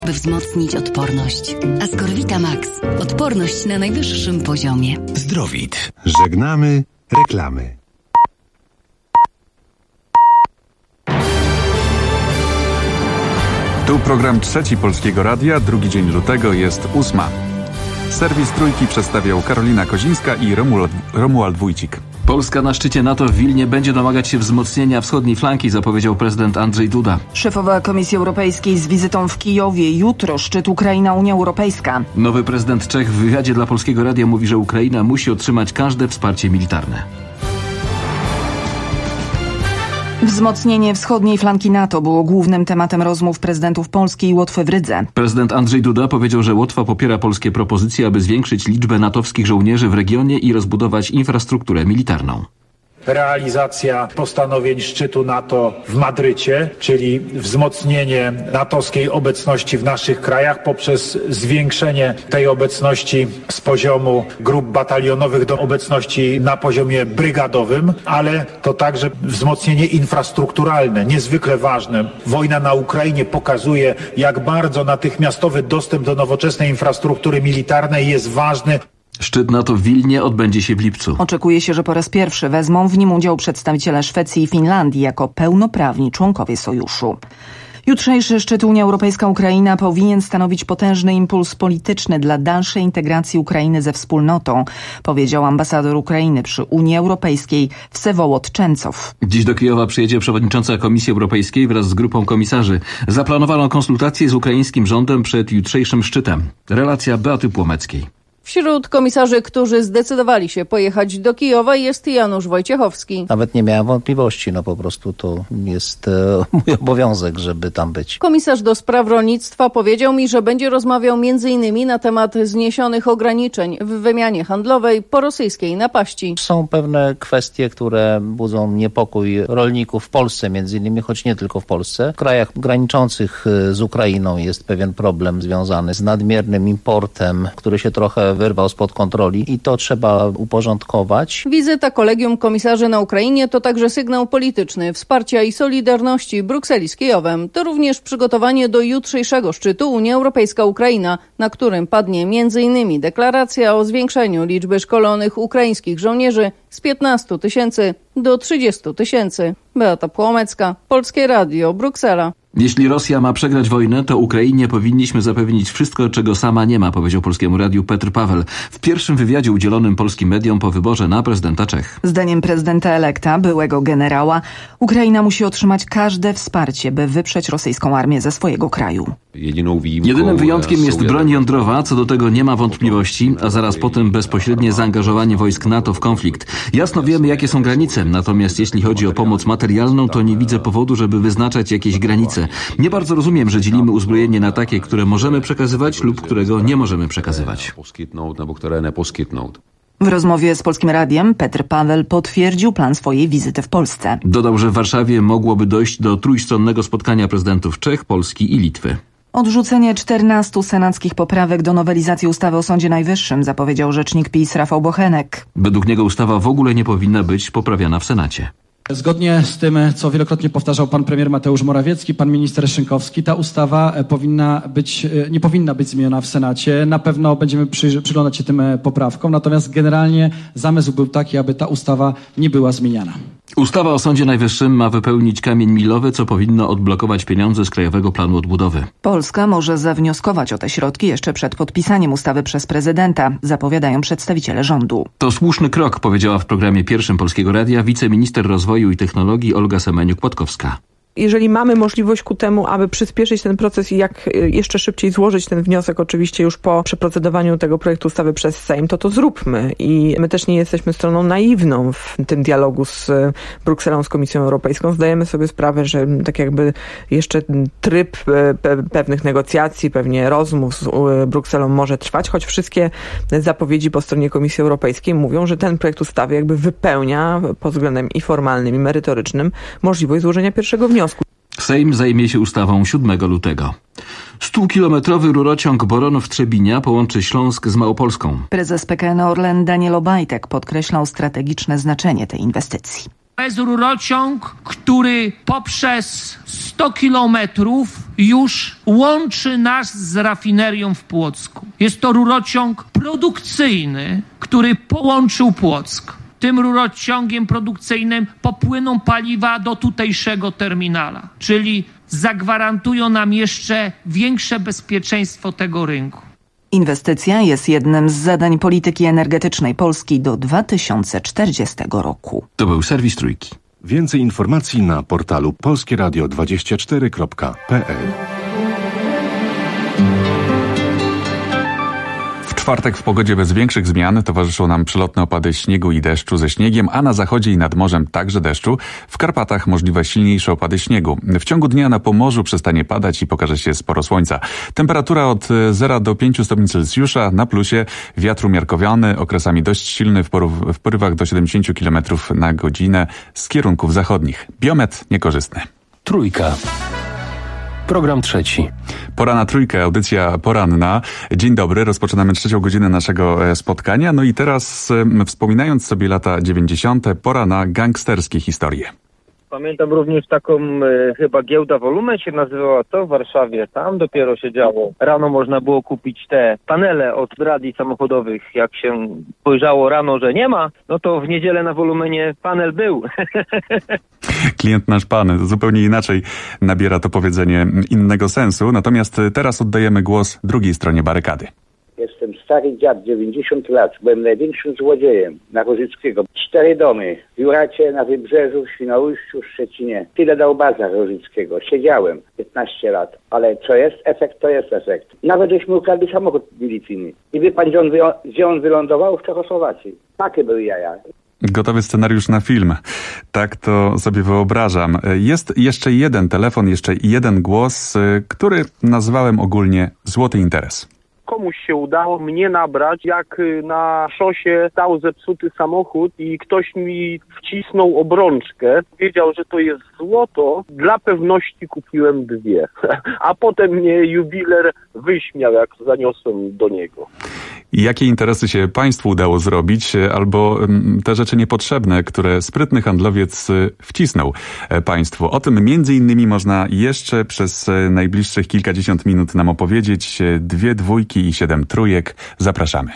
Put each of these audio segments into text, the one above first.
by wzmocnić odporność. Ascorvita Max. Odporność na najwyższym poziomie. Zdrowit. Żegnamy reklamy. Tu program Trzeci Polskiego Radia, drugi dzień lutego, jest 8. Serwis Trójki przedstawiał Karolina Kozińska i Romuald Wójcik. Polska na szczycie NATO w Wilnie będzie domagać się wzmocnienia wschodniej flanki, zapowiedział prezydent Andrzej Duda. Szefowa Komisji Europejskiej z wizytą w Kijowie. Jutro szczyt Ukraina-Unia Europejska. Nowy prezydent Czech w wywiadzie dla Polskiego Radia mówi, że Ukraina musi otrzymać każde wsparcie militarne. Wzmocnienie wschodniej flanki NATO było głównym tematem rozmów prezydentów Polski i Łotwy w Rydze. Prezydent Andrzej Duda powiedział, że Łotwa popiera polskie propozycje, aby zwiększyć liczbę natowskich żołnierzy w regionie i rozbudować infrastrukturę militarną. Realizacja postanowień szczytu NATO w Madrycie, czyli wzmocnienie natowskiej obecności w naszych krajach poprzez zwiększenie tej obecności z poziomu grup batalionowych do obecności na poziomie brygadowym, ale to także wzmocnienie infrastrukturalne, niezwykle ważne. Wojna na Ukrainie pokazuje, jak bardzo natychmiastowy dostęp do nowoczesnej infrastruktury militarnej jest ważny. Szczyt NATO w Wilnie odbędzie się w lipcu. Oczekuje się, że po raz pierwszy wezmą w nim udział przedstawiciele Szwecji i Finlandii jako pełnoprawni członkowie sojuszu. Jutrzejszy szczyt Unia Europejska-Ukraina powinien stanowić potężny impuls polityczny dla dalszej integracji Ukrainy ze wspólnotą, powiedział ambasador Ukrainy przy Unii Europejskiej Wsewołod Czencow. Dziś do Kijowa przyjedzie przewodnicząca Komisji Europejskiej wraz z grupą komisarzy. Zaplanowano konsultacje z ukraińskim rządem przed jutrzejszym szczytem. Relacja Beaty Płomeckiej. Wśród komisarzy, którzy zdecydowali się pojechać do Kijowa, jest Janusz Wojciechowski. Nawet nie miałem wątpliwości, po prostu to jest mój obowiązek, żeby tam być. Komisarz do spraw rolnictwa powiedział mi, że będzie rozmawiał m.in. na temat zniesionych ograniczeń w wymianie handlowej po rosyjskiej napaści. Są pewne kwestie, które budzą niepokój rolników w Polsce, między innymi, choć nie tylko w Polsce. W krajach graniczących z Ukrainą jest pewien problem związany z nadmiernym importem, który się trochę wyrwał spod kontroli i to trzeba uporządkować. Wizyta Kolegium Komisarzy na Ukrainie to także sygnał polityczny wsparcia i solidarności Brukseli z Kijowem. To również przygotowanie do jutrzejszego szczytu Unia Europejska-Ukraina, na którym padnie m.in. deklaracja o zwiększeniu liczby szkolonych ukraińskich żołnierzy z 15 000 do 30 000. Beata Płomecka, Polskie Radio, Bruksela. Jeśli Rosja ma przegrać wojnę, to Ukrainie powinniśmy zapewnić wszystko, czego sama nie ma, powiedział Polskiemu Radiu Petr Paweł w pierwszym wywiadzie udzielonym polskim mediom po wyborze na prezydenta Czech. Zdaniem prezydenta elekta, byłego generała, Ukraina musi otrzymać każde wsparcie, by wyprzeć rosyjską armię ze swojego kraju. Jedynym wyjątkiem jest broń jądrowa, co do tego nie ma wątpliwości, a zaraz potem bezpośrednie zaangażowanie wojsk NATO w konflikt. Jasno wiemy, jakie są granice, natomiast jeśli chodzi o pomoc materialną, to nie widzę powodu, żeby wyznaczać jakieś granice. Nie bardzo rozumiem, że dzielimy uzbrojenie na takie, które możemy przekazywać lub którego nie możemy przekazywać. W rozmowie z Polskim Radiem Petr Paweł potwierdził plan swojej wizyty w Polsce. Dodał, że w Warszawie mogłoby dojść do trójstronnego spotkania prezydentów Czech, Polski i Litwy. Odrzucenie 14 senackich poprawek do nowelizacji ustawy o Sądzie Najwyższym zapowiedział rzecznik PiS Rafał Bochenek. Według niego ustawa w ogóle nie powinna być poprawiana w Senacie. Zgodnie z tym, co wielokrotnie powtarzał pan premier Mateusz Morawiecki, pan minister Szynkowski, ta ustawa nie powinna być zmieniona w Senacie. Na pewno będziemy przyglądać się tym poprawkom, natomiast generalnie zamysł był taki, aby ta ustawa nie była zmieniana. Ustawa o Sądzie Najwyższym ma wypełnić kamień milowy, co powinno odblokować pieniądze z Krajowego Planu Odbudowy. Polska może zawnioskować o te środki jeszcze przed podpisaniem ustawy przez prezydenta, zapowiadają przedstawiciele rządu. To słuszny krok, powiedziała w programie pierwszym Polskiego Radia wiceminister rozwoju i technologii Olga Semeniuk-Płatkowska. Jeżeli mamy możliwość ku temu, aby przyspieszyć ten proces i jak jeszcze szybciej złożyć ten wniosek, oczywiście już po przeprocedowaniu tego projektu ustawy przez Sejm, to zróbmy. I my też nie jesteśmy stroną naiwną w tym dialogu z Brukselą, z Komisją Europejską. Zdajemy sobie sprawę, że tak jakby jeszcze tryb pewnych negocjacji, pewnie rozmów z Brukselą może trwać, choć wszystkie zapowiedzi po stronie Komisji Europejskiej mówią, że ten projekt ustawy jakby wypełnia pod względem i formalnym, i merytorycznym możliwość złożenia pierwszego wniosku. Sejm zajmie się ustawą 7 lutego. 100-kilometrowy rurociąg Boronów-Trzebinia połączy Śląsk z Małopolską. Prezes PKN Orlen Daniel Obajtek podkreślał strategiczne znaczenie tej inwestycji. To jest rurociąg, który poprzez 100 kilometrów już łączy nas z rafinerią w Płocku. Jest to rurociąg produkcyjny, który połączył Płock. Tym rurociągiem produkcyjnym popłyną paliwa do tutejszego terminala, czyli zagwarantują nam jeszcze większe bezpieczeństwo tego rynku. Inwestycja jest jednym z zadań polityki energetycznej Polski do 2040 roku. To był serwis Trójki. Więcej informacji na portalu polskieradio24.pl. W czwartek w pogodzie bez większych zmian towarzyszą nam przelotne opady śniegu i deszczu ze śniegiem, a na zachodzie i nad morzem także deszczu. W Karpatach możliwe silniejsze opady śniegu. W ciągu dnia na Pomorzu przestanie padać i pokaże się sporo słońca. Temperatura od 0 do 5 stopni Celsjusza, na plusie, wiatr umiarkowany, okresami dość silny w porywach do 70 km na godzinę z kierunków zachodnich. Biometr niekorzystny. Trójka. Program trzeci. Pora na Trójkę, audycja poranna. Dzień dobry, rozpoczynamy 3. godzinę naszego spotkania. No i teraz, wspominając sobie lata 90., pora na gangsterskie historie. Pamiętam również taką, chyba giełda Wolumen się nazywała to w Warszawie. Tam dopiero się działo. Rano można było kupić te panele od radii samochodowych. Jak się spojrzało rano, że nie ma, no to w niedzielę na Wolumenie panel był. Klient nasz pan, zupełnie inaczej nabiera to powiedzenie innego sensu. Natomiast teraz oddajemy głos drugiej stronie barykady. Jestem stary dziad, 90 lat. Byłem największym złodziejem na Rożyckiego. 4 domy w Juracie, na Wybrzeżu, w Świnoujściu, w Szczecinie. Tyle dał bazar Rożyckiego. Siedziałem 15 lat. Ale co jest efekt, to jest efekt. Nawet żeśmy ukradli samochód milicyjny. I wie pan, gdzie on wylądował? W Czechosłowacji. Takie były jaja. Gotowy scenariusz na film. Tak to sobie wyobrażam. Jest jeszcze jeden telefon, jeszcze jeden głos, który nazwałem ogólnie złoty interes. Komuś się udało mnie nabrać, jak na szosie stał zepsuty samochód i ktoś mi wcisnął obrączkę. Wiedział, że to jest złoto. Dla pewności kupiłem 2. A potem mnie jubiler wyśmiał, jak zaniosłem do niego. Jakie interesy się państwu udało zrobić, albo te rzeczy niepotrzebne, które sprytny handlowiec wcisnął państwu? O tym między innymi można jeszcze przez najbliższych kilkadziesiąt minut nam opowiedzieć. 2 dwójki i 7 trójek. Zapraszamy.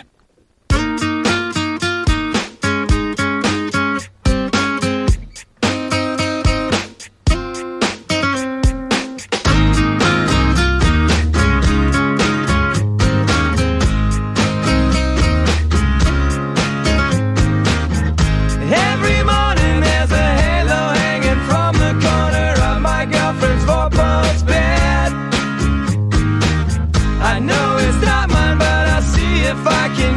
I know it's not mine, but I'll see if I can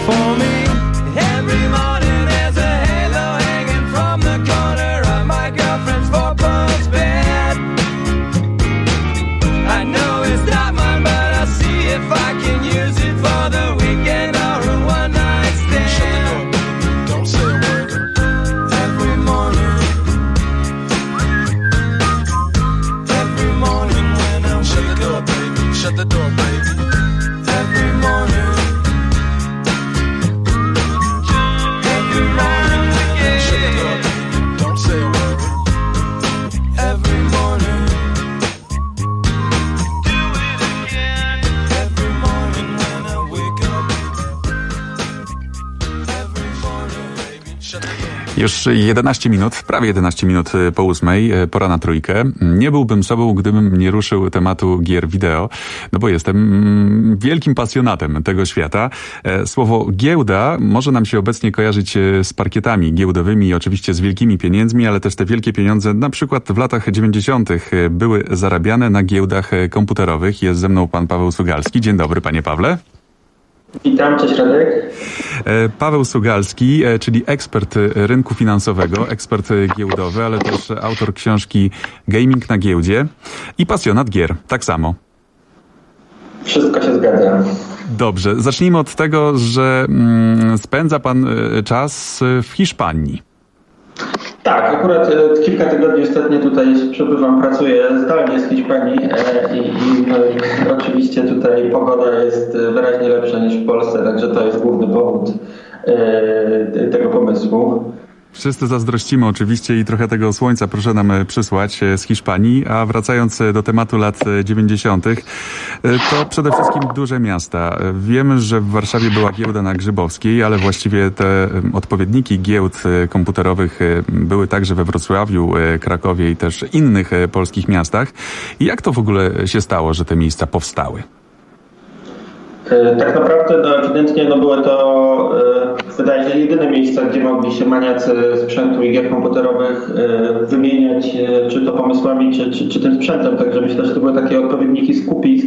for me. Every morning there's a halo hanging from the corner of my girlfriend's 4-post bed. I know it's not mine, but I'll see if I can use it for the weekend or a one-night stand. Shut the door, baby. Don't say a word. Every morning when I wake up, baby. Shut the door, baby. Every morning. Już 11 minut, prawie 11 minut po 8, pora na trójkę. Nie byłbym sobą, gdybym nie ruszył tematu gier wideo, no bo jestem wielkim pasjonatem tego świata. Słowo giełda może nam się obecnie kojarzyć z parkietami giełdowymi i oczywiście z wielkimi pieniędzmi, ale też te wielkie pieniądze na przykład w latach 90. były zarabiane na giełdach komputerowych. Jest ze mną pan Paweł Sugalski. Dzień dobry, panie Pawle. Witam, cześć Radek. Paweł Sugalski, czyli ekspert rynku finansowego, ekspert giełdowy, ale też autor książki Gaming na giełdzie i pasjonat gier, tak samo. Wszystko się zgadza. Dobrze, zacznijmy od tego, że spędza pan czas w Hiszpanii. Tak, akurat kilka tygodni ostatnio tutaj przebywam, pracuję zdalnie z Hiszpanii i oczywiście tutaj pogoda jest wyraźnie lepsza niż w Polsce, także to jest główny powód tego pomysłu. Wszyscy zazdrościmy oczywiście i trochę tego słońca proszę nam przysłać z Hiszpanii, a wracając do tematu lat 90. to przede wszystkim duże miasta. Wiemy, że w Warszawie była giełda na Grzybowskiej, ale właściwie te odpowiedniki giełd komputerowych były także we Wrocławiu, Krakowie i też innych polskich miastach. I jak to w ogóle się stało, że te miejsca powstały? Tak naprawdę ewidentnie były to, wydaje się, jedyne miejsca, gdzie mogli się maniacy sprzętu i gier komputerowych wymieniać, czy to pomysłami, czy tym sprzętem. Także myślę, że to były takie odpowiedniki skupisk.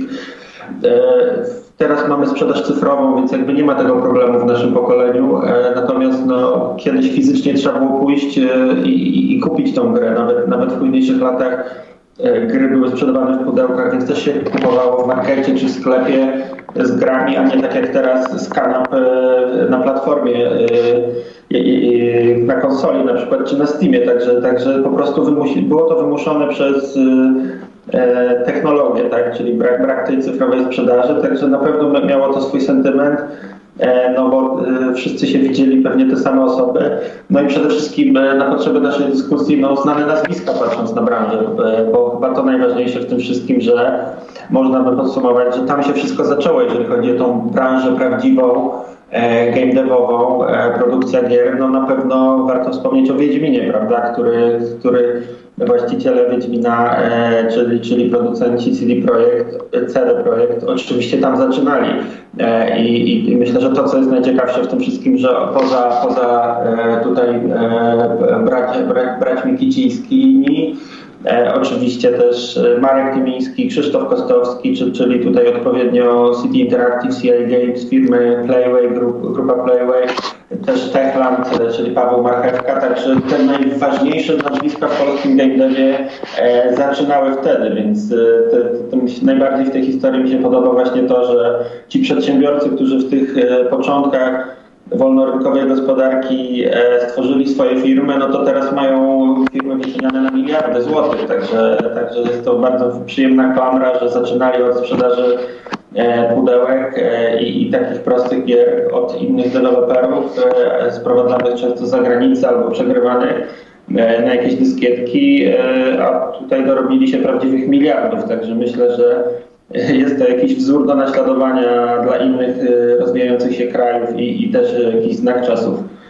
Teraz mamy sprzedaż cyfrową, więc jakby nie ma tego problemu w naszym pokoleniu. Natomiast kiedyś fizycznie trzeba było pójść i kupić tą grę. Nawet w późniejszych latach gry były sprzedawane w pudełkach, więc też się kupowało w markecie czy w sklepie z grami, a nie tak jak teraz z kanap na platformie, na konsoli na przykład, czy na Steamie. Także po prostu było to wymuszone przez technologię, tak? Czyli brak tej cyfrowej sprzedaży, także na pewno miało to swój sentyment. Bo wszyscy się widzieli, pewnie te same osoby. No i przede wszystkim na potrzeby naszej dyskusji znane nazwiska, patrząc na branżę, bo chyba to najważniejsze w tym wszystkim, że można by podsumować, że tam się wszystko zaczęło, jeżeli chodzi o tą branżę prawdziwą, game devową, produkcja gier. No na pewno warto wspomnieć o Wiedźminie, prawda, który właściciele Wiedźmina, czyli producenci CD Projekt, oczywiście tam zaczynali. I myślę, że to, co jest najciekawsze w tym wszystkim, że poza tutaj braćmi Kicińskimi, oczywiście też Marek Tymiński, Krzysztof Kostowski, czyli tutaj odpowiednio CD Interactive, CI Games, firmy Playway, grupa Playway, też Techland, czyli Paweł Marchewka, także te najważniejsze nazwiska w polskim game devie zaczynały wtedy, więc najbardziej w tej historii mi się podoba właśnie to, że ci przedsiębiorcy, którzy w tych początkach wolnorynkowej gospodarki stworzyli swoje firmy, no to teraz mają firmy wyceniane na miliardy złotych, także jest to bardzo przyjemna klamra, że zaczynali od sprzedaży pudełek i takich prostych gier od innych deweloperów sprowadzanych często z zagranicy albo przegrywanych na jakieś dyskietki, a tutaj dorobili się prawdziwych miliardów, także myślę, że jest to jakiś wzór do naśladowania dla innych rozwijających się krajów i też jakiś znak czasów.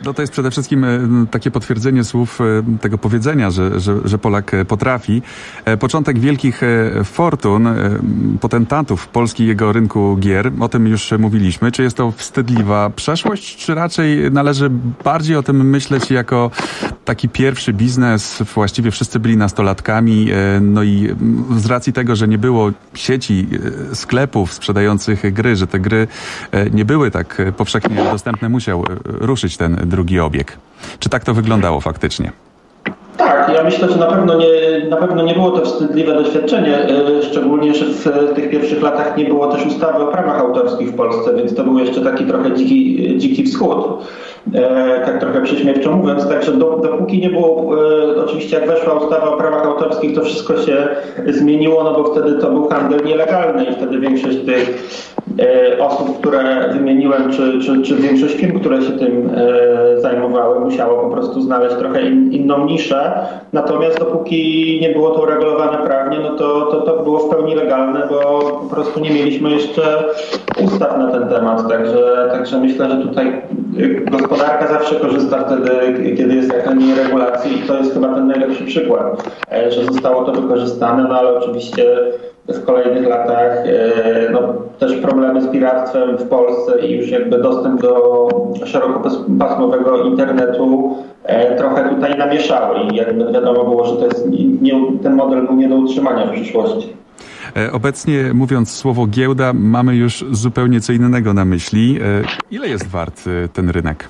No to jest przede wszystkim takie potwierdzenie słów tego powiedzenia, że Polak potrafi. Początek wielkich fortun, potentatów polskiego rynku gier, o tym już mówiliśmy. Czy jest to wstydliwa przeszłość, czy raczej należy bardziej o tym myśleć jako taki pierwszy biznes? Właściwie wszyscy byli nastolatkami, no i z racji tego, że nie było sieci sklepów sprzedających gry, że te gry nie były tak powszechnie dostępne, musiał ruszyć ten drugi obieg. Czy tak to wyglądało faktycznie? Tak, ja myślę, że na pewno nie było to wstydliwe doświadczenie, szczególnie, że w tych pierwszych latach nie było też ustawy o prawach autorskich w Polsce, więc to był jeszcze taki trochę dziki wschód, tak trochę prześmiewczo mówiąc, także dopóki nie było, oczywiście jak weszła ustawa o prawach autorskich, to wszystko się zmieniło, no bo wtedy to był handel nielegalny i wtedy większość tych osób, które wymieniłem, czy większość firm, które się tym zajmowały, musiało po prostu znaleźć trochę inną niszę. Natomiast dopóki nie było to uregulowane prawnie, no to było w pełni legalne, bo po prostu nie mieliśmy jeszcze ustaw na ten temat. Także myślę, że tutaj gospodarka zawsze korzysta wtedy, kiedy jest jakaś regulacja i to jest chyba ten najlepszy przykład, że zostało to wykorzystane, no ale oczywiście w kolejnych latach też problemy z piractwem w Polsce i już jakby dostęp do szerokopasmowego internetu trochę tutaj namieszały i jakby wiadomo było, że to jest ten model był nie do utrzymania w przyszłości. Obecnie mówiąc słowo giełda, mamy już zupełnie co innego na myśli. Ile jest wart ten rynek?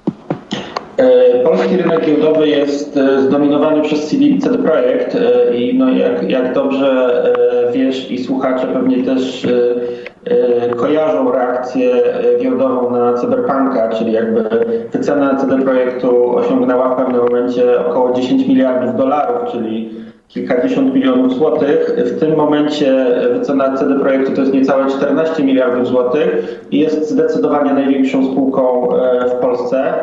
Polski rynek giełdowy jest zdominowany przez CD Projekt i no jak dobrze wiesz i słuchacze pewnie też kojarzą reakcję giełdową na Cyberpunka, czyli jakby wycena CD Projektu osiągnęła w pewnym momencie około 10 miliardów dolarów, czyli kilkadziesiąt milionów złotych. W tym momencie wycena CD Projektu to jest niecałe 14 miliardów złotych i jest zdecydowanie największą spółką w Polsce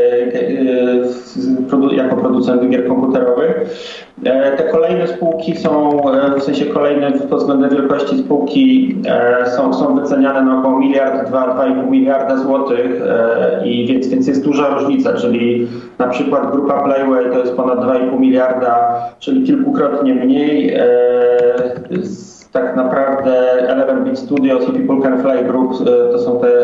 jako producent gier komputerowych. Te kolejne spółki są, w sensie kolejne pod względem wielkości spółki są wyceniane na około 2,5 miliarda złotych i więc jest duża różnica, czyli na przykład grupa Playway to jest ponad 2,5 miliarda, czyli kilkukrotnie mniej. Tak naprawdę Eleven Beat Studios i People Can Fly Group to są te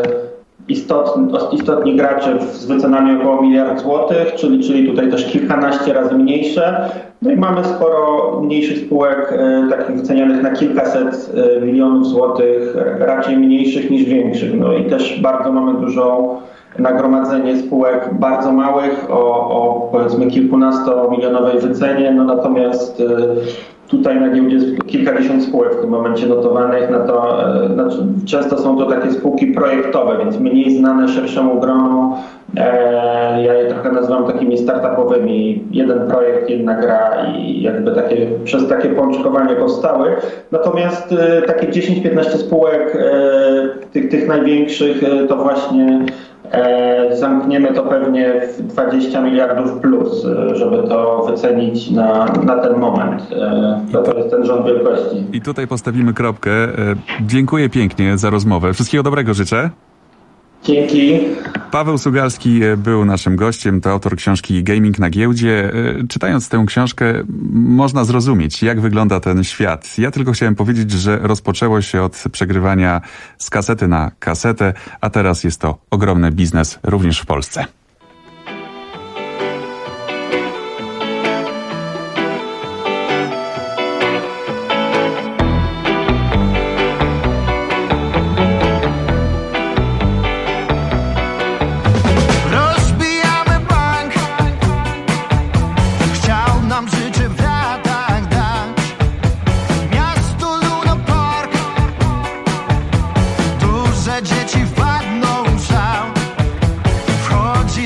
istotni gracze z wycenami około 1 miliard złotych, czyli tutaj też kilkanaście razy mniejsze. No i mamy sporo mniejszych spółek, takich wycenianych na kilkaset milionów złotych, raczej mniejszych niż większych. No i też bardzo mamy dużą nagromadzenie spółek bardzo małych o powiedzmy kilkunastomilionowej wycenie, no natomiast tutaj na giełdzie jest kilkadziesiąt spółek w tym momencie notowanych, często są to takie spółki projektowe, więc mniej znane szerszemu gronu. Ja je trochę nazywam takimi startupowymi. Jeden projekt, jedna gra i jakby przez takie pączkowanie powstały. Natomiast takie 10-15 spółek, tych największych, to właśnie zamkniemy to pewnie w 20 miliardów plus, żeby to wycenić na ten moment. To jest ten rząd wielkości. I tutaj postawimy kropkę. Dziękuję pięknie za rozmowę. Wszystkiego dobrego życzę. Dzięki. Paweł Sugalski był naszym gościem, to autor książki Gaming na giełdzie. Czytając tę książkę można zrozumieć, jak wygląda ten świat. Ja tylko chciałem powiedzieć, że rozpoczęło się od przegrywania z kasety na kasetę, a teraz jest to ogromny biznes również w Polsce. Dzieci wpadną w szał. Wchodzi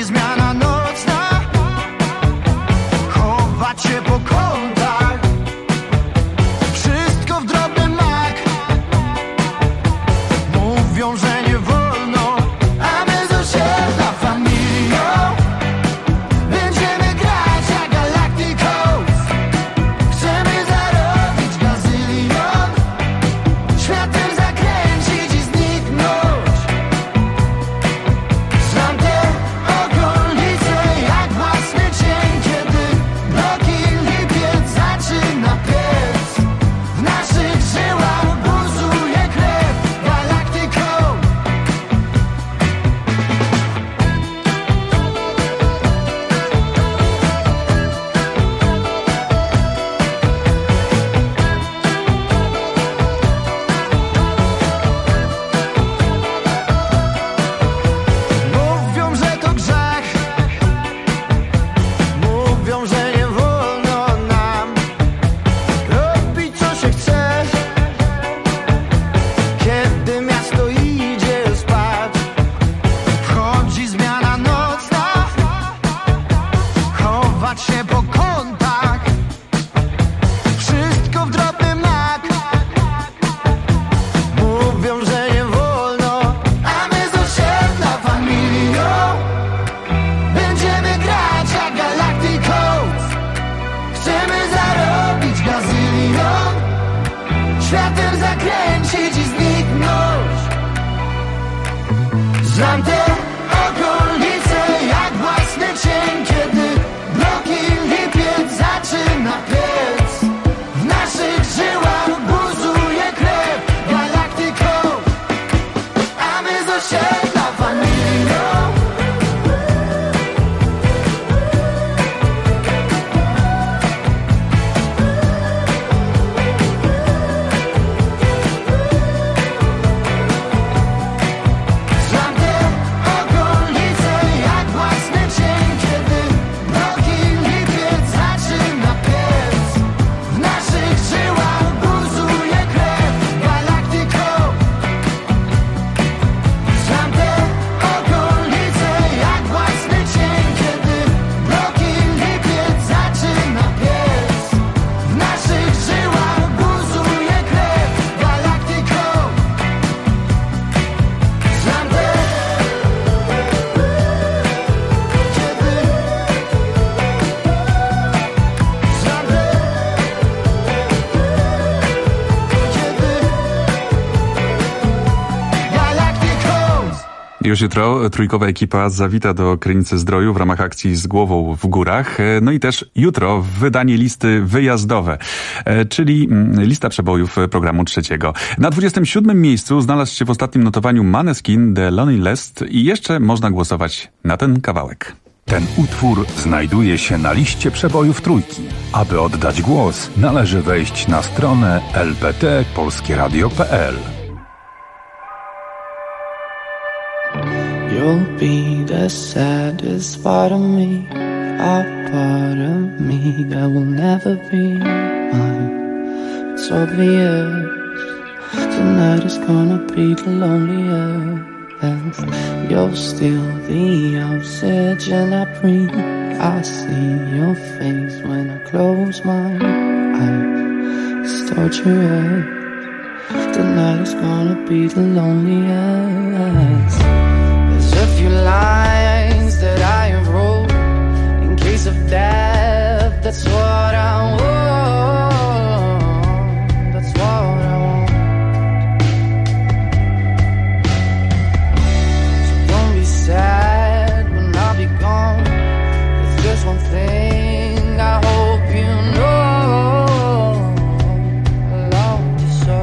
Już jutro trójkowa ekipa zawita do Krynicy Zdroju w ramach akcji Z głową w górach. No i też jutro wydanie listy wyjazdowe, czyli lista przebojów programu trzeciego. Na 27. miejscu znalazł się w ostatnim notowaniu Måneskin The Loneliness i jeszcze można głosować na ten kawałek. Ten utwór znajduje się na liście przebojów trójki. Aby oddać głos, należy wejść na stronę lpt.polskieradio.pl. You'll be the saddest part of me, a part of me that will never be mine. It's obvious tonight is gonna be the loneliest. You're still the oxygen I breathe. I see your face when I close my eyes. It's torturous. Tonight is gonna be the loneliest. There's a few lines that I have wrote in case of death. That's what I want. That's what I want. So don't be sad when I'll be gone. There's just one thing I hope you know. I love you so.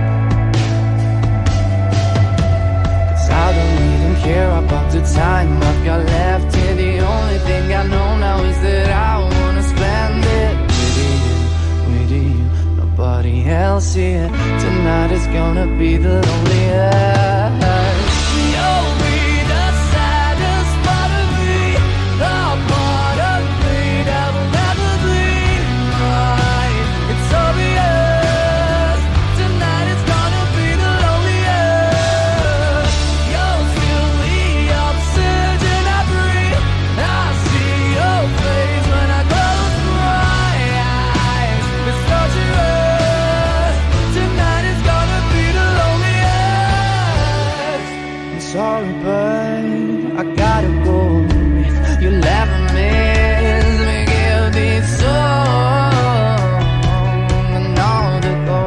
'Cause I don't even care about the time I've got left here. The only thing I know now is that I wanna spend it with you, nobody else here. Tonight is gonna be the loneliest. You'll be the saddest part of me, the part of me that will never be mine. It's obvious. Tonight is gonna be the loneliest. You'll feel the oxygen I breathe. I see your face when I close my eyes. It's torturous. Tonight is gonna be the loneliest. I'm sorry, but I gotta go. If you never miss me, give this song another go.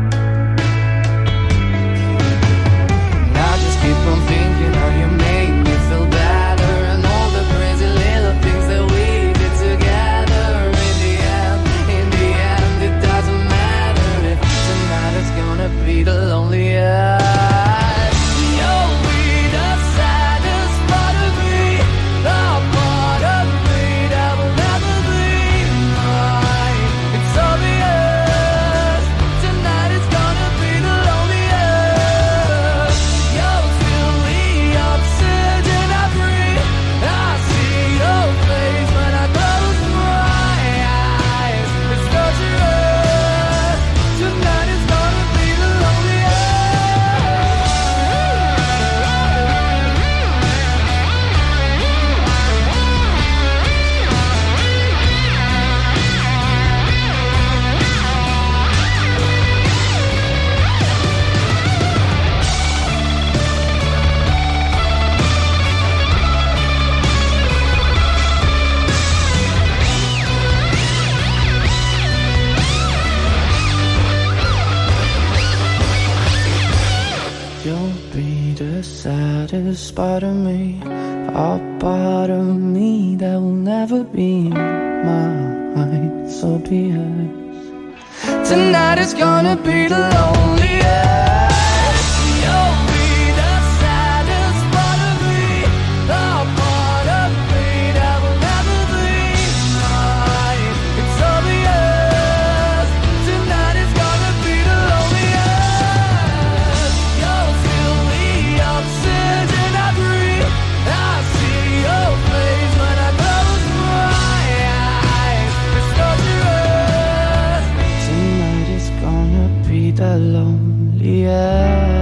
And I just keep on thinking how you make me feel better, and all the crazy little things that we did together. In the end, it doesn't matter if tonight is gonna be the loneliest. You'll be the saddest part of me, the part of me that will never be mine. It's obvious. Tonight is gonna be the loneliest. You'll feel the oxygen I breathe. I see your face when I close my eyes. It's torturous. Tonight is gonna be the You'll be the saddest part of me, a part of me that will never be mine. So be it. Tonight is gonna be the loneliest. You'll be the saddest part of me, the part of me that will never be mine. It's obvious. Tonight is gonna be the loneliest. You'll feel the oxygen I breathe. I see your face when I close my eyes. It's torturous. Tonight is gonna be the loneliest.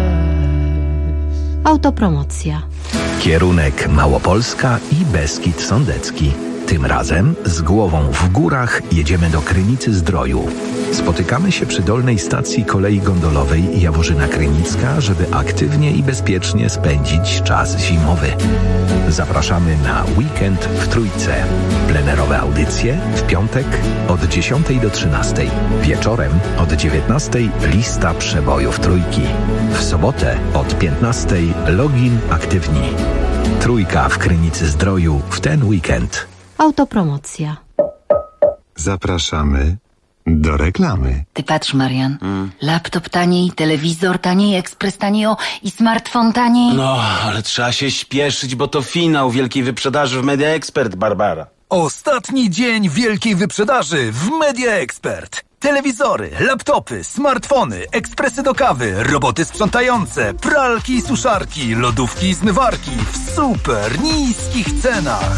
Autopromocja. Kierunek Małopolska i Beskid Sądecki. Tym razem z głową w górach jedziemy do Krynicy Zdroju. Spotykamy się przy dolnej stacji kolei gondolowej Jaworzyna Krynicka, żeby aktywnie i bezpiecznie spędzić czas zimowy. Zapraszamy na weekend w Trójce. Plenerowe audycje w piątek od 10 do 13. Wieczorem od 19 lista przebojów Trójki. W sobotę od 15 login aktywni. Trójka w Krynicy Zdroju w ten weekend. Autopromocja. Zapraszamy do reklamy. Ty patrz, Marian. Laptop taniej, telewizor taniej, ekspres taniej, i smartfon taniej. No, ale trzeba się śpieszyć, bo to finał wielkiej wyprzedaży w Media Expert, Barbara. Ostatni dzień wielkiej wyprzedaży w Media Expert. Telewizory, laptopy, smartfony, ekspresy do kawy, roboty sprzątające, pralki i suszarki, lodówki i zmywarki w super niskich cenach.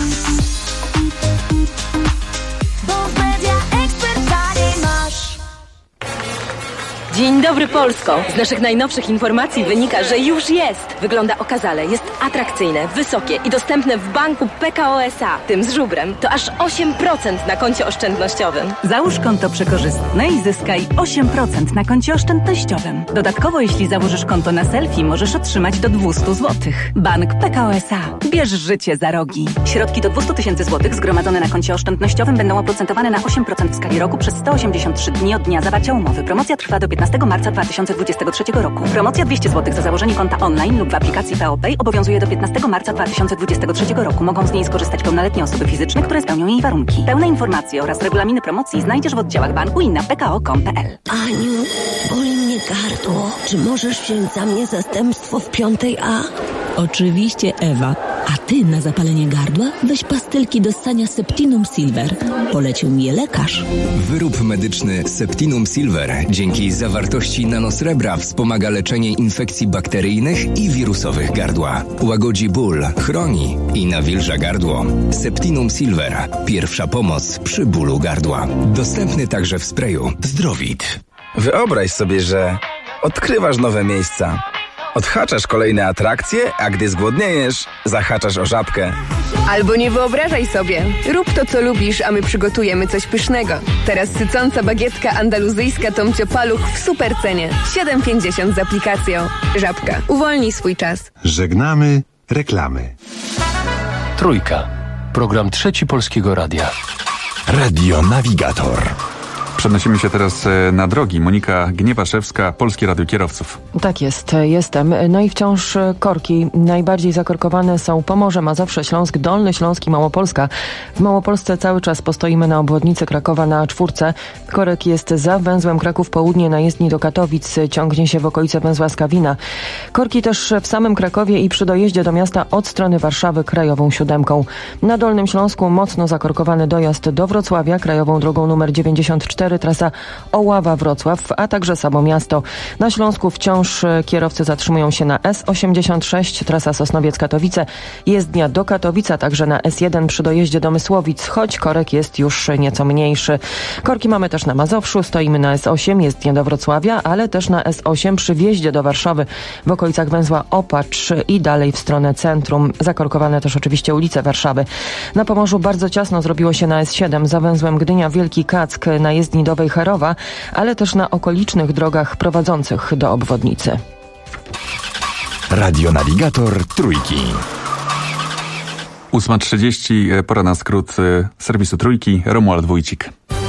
Dzień dobry, Polsko! Z naszych najnowszych informacji wynika, że już jest. Wygląda okazale, jest atrakcyjne, wysokie i dostępne w banku PKO SA, tym z żubrem. To aż 8% na koncie oszczędnościowym. Załóż konto przekorzystne i zyskaj 8% na koncie oszczędnościowym. Dodatkowo, jeśli założysz konto na selfie, możesz otrzymać do 200 zł. Bank PKO SA. Bierz życie za rogi. Środki do 200 000 złotych zgromadzone na koncie oszczędnościowym będą oprocentowane na 8% w skali roku przez 183 dni od dnia zawarcia umowy. Promocja trwa do 15 marca 2023 roku. Promocja 200 zł za założenie konta online lub w aplikacji PO Pay obowiązuje do 15 marca 2023 roku. Mogą z niej skorzystać pełnoletnie osoby fizyczne, które spełnią jej warunki. Pełne informacje oraz regulaminy promocji znajdziesz w oddziałach banku i na pko.com.pl. Aniu, boli mnie gardło. Czy możesz wziąć za mnie zastępstwo w 5A? Oczywiście, Ewa. A ty na zapalenie gardła weź pastylki do ssania Septinum Silver. Polecił mi je lekarz. Wyrób medyczny Septinum Silver dzięki zawartości nanosrebra wspomaga leczenie infekcji bakteryjnych i wirusowych gardła. Łagodzi ból, chroni i nawilża gardło. Septinum Silver. Pierwsza pomoc przy bólu gardła. Dostępny także w sprayu. Zdrowit. Wyobraź sobie, że odkrywasz nowe miejsca. Odhaczasz kolejne atrakcje, a gdy zgłodniejesz, zahaczasz o żabkę. Albo nie wyobrażaj sobie. Rób to, co lubisz, a my przygotujemy coś pysznego. Teraz sycąca bagietka andaluzyjska Tomcio Paluch w super cenie. 7,50 z aplikacją. Żabka. Uwolnij swój czas. Żegnamy reklamy. Trójka. Program Trzeci Polskiego Radia. Radio Navigator. Przenosimy się teraz na drogi. Monika Gniewaszewska, Polskie Radio Kierowców. Tak jest, jestem. No i wciąż korki. Najbardziej zakorkowane są Pomorze, Mazowsze, Śląsk, Dolny Śląsk i Małopolska. W Małopolsce cały czas postoimy na obwodnicy Krakowa na A4. Korek jest za węzłem Kraków Południe na jezdni do Katowic. Ciągnie się w okolice węzła Skawina. Korki też w samym Krakowie i przy dojeździe do miasta od strony Warszawy krajową 7. Na Dolnym Śląsku mocno zakorkowany dojazd do Wrocławia krajową drogą numer 94. Trasa Oława-Wrocław, a także samo miasto. Na Śląsku wciąż kierowcy zatrzymują się na S86, trasa Sosnowiec-Katowice, jezdnia do Katowic, a także na S1 przy dojeździe do Mysłowic, choć korek jest już nieco mniejszy. Korki mamy też na Mazowszu, stoimy na S8, jezdnia do Wrocławia, ale też na S8 przy wjeździe do Warszawy w okolicach węzła Opacz i dalej w stronę centrum. Zakorkowane też oczywiście ulice Warszawy. Na Pomorzu bardzo ciasno zrobiło się na S7 za węzłem Gdynia-Wielki Kack na jezdni do Wejherowa, ale też na okolicznych drogach prowadzących do obwodnicy. Radio Navigator Trójki. 8:30, pora na skrót serwisu Trójki. Romuald Wójcik.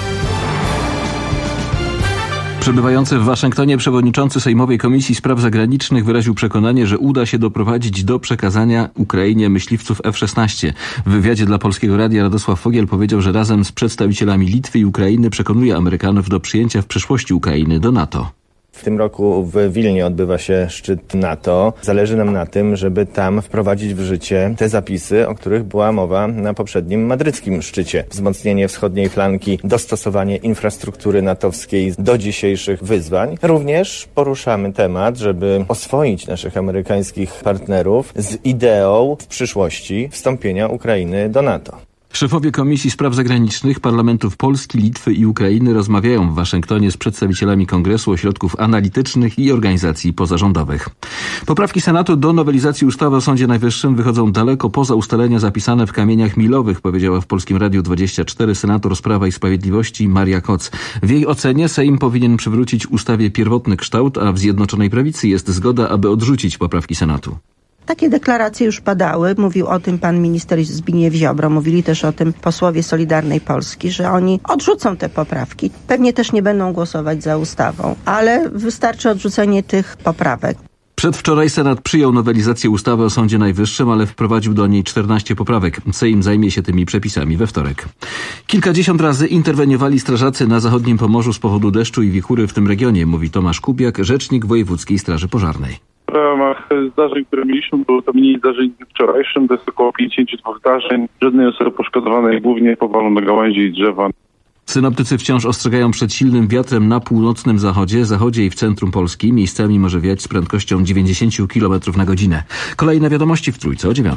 Przebywający w Waszyngtonie przewodniczący Sejmowej Komisji Spraw Zagranicznych wyraził przekonanie, że uda się doprowadzić do przekazania Ukrainie myśliwców F-16. W wywiadzie dla Polskiego Radia Radosław Fogiel powiedział, że razem z przedstawicielami Litwy i Ukrainy przekonuje Amerykanów do przyjęcia w przyszłości Ukrainy do NATO. W tym roku w Wilnie odbywa się szczyt NATO. Zależy nam na tym, żeby tam wprowadzić w życie te zapisy, o których była mowa na poprzednim madryckim szczycie. Wzmocnienie wschodniej flanki, dostosowanie infrastruktury natowskiej do dzisiejszych wyzwań. Również poruszamy temat, żeby oswoić naszych amerykańskich partnerów z ideą w przyszłości wstąpienia Ukrainy do NATO. Szefowie Komisji Spraw Zagranicznych parlamentów Polski, Litwy i Ukrainy rozmawiają w Waszyngtonie z przedstawicielami Kongresu, ośrodków analitycznych i organizacji pozarządowych. Poprawki Senatu do nowelizacji ustawy o Sądzie Najwyższym wychodzą daleko poza ustalenia zapisane w kamieniach milowych, powiedziała w Polskim Radiu 24 senator z Prawa i Sprawiedliwości Maria Koc. W jej ocenie Sejm powinien przywrócić ustawie pierwotny kształt, a w Zjednoczonej Prawicy jest zgoda, aby odrzucić poprawki Senatu. Takie deklaracje już padały. Mówił o tym pan minister Zbigniew Ziobro. Mówili też o tym posłowie Solidarnej Polski, że oni odrzucą te poprawki. Pewnie też nie będą głosować za ustawą, ale wystarczy odrzucenie tych poprawek. Przedwczoraj Senat przyjął nowelizację ustawy o Sądzie Najwyższym, ale wprowadził do niej 14 poprawek. Sejm zajmie się tymi przepisami we wtorek. Kilkadziesiąt razy interweniowali strażacy na zachodnim Pomorzu z powodu deszczu i wichury w tym regionie, mówi Tomasz Kubiak, rzecznik Wojewódzkiej Straży Pożarnej. W ramach zdarzeń, które mieliśmy, było to mniej zdarzeń w dniu wczorajszym, to jest około 52 zdarzeń. Żadnej osoby poszkodowanej, głównie powalono gałęzie i drzewa. Synoptycy wciąż ostrzegają przed silnym wiatrem na północnym zachodzie i w centrum Polski. Miejscami może wiać z prędkością 90 km na godzinę. Kolejne wiadomości w Trójce o 9:00.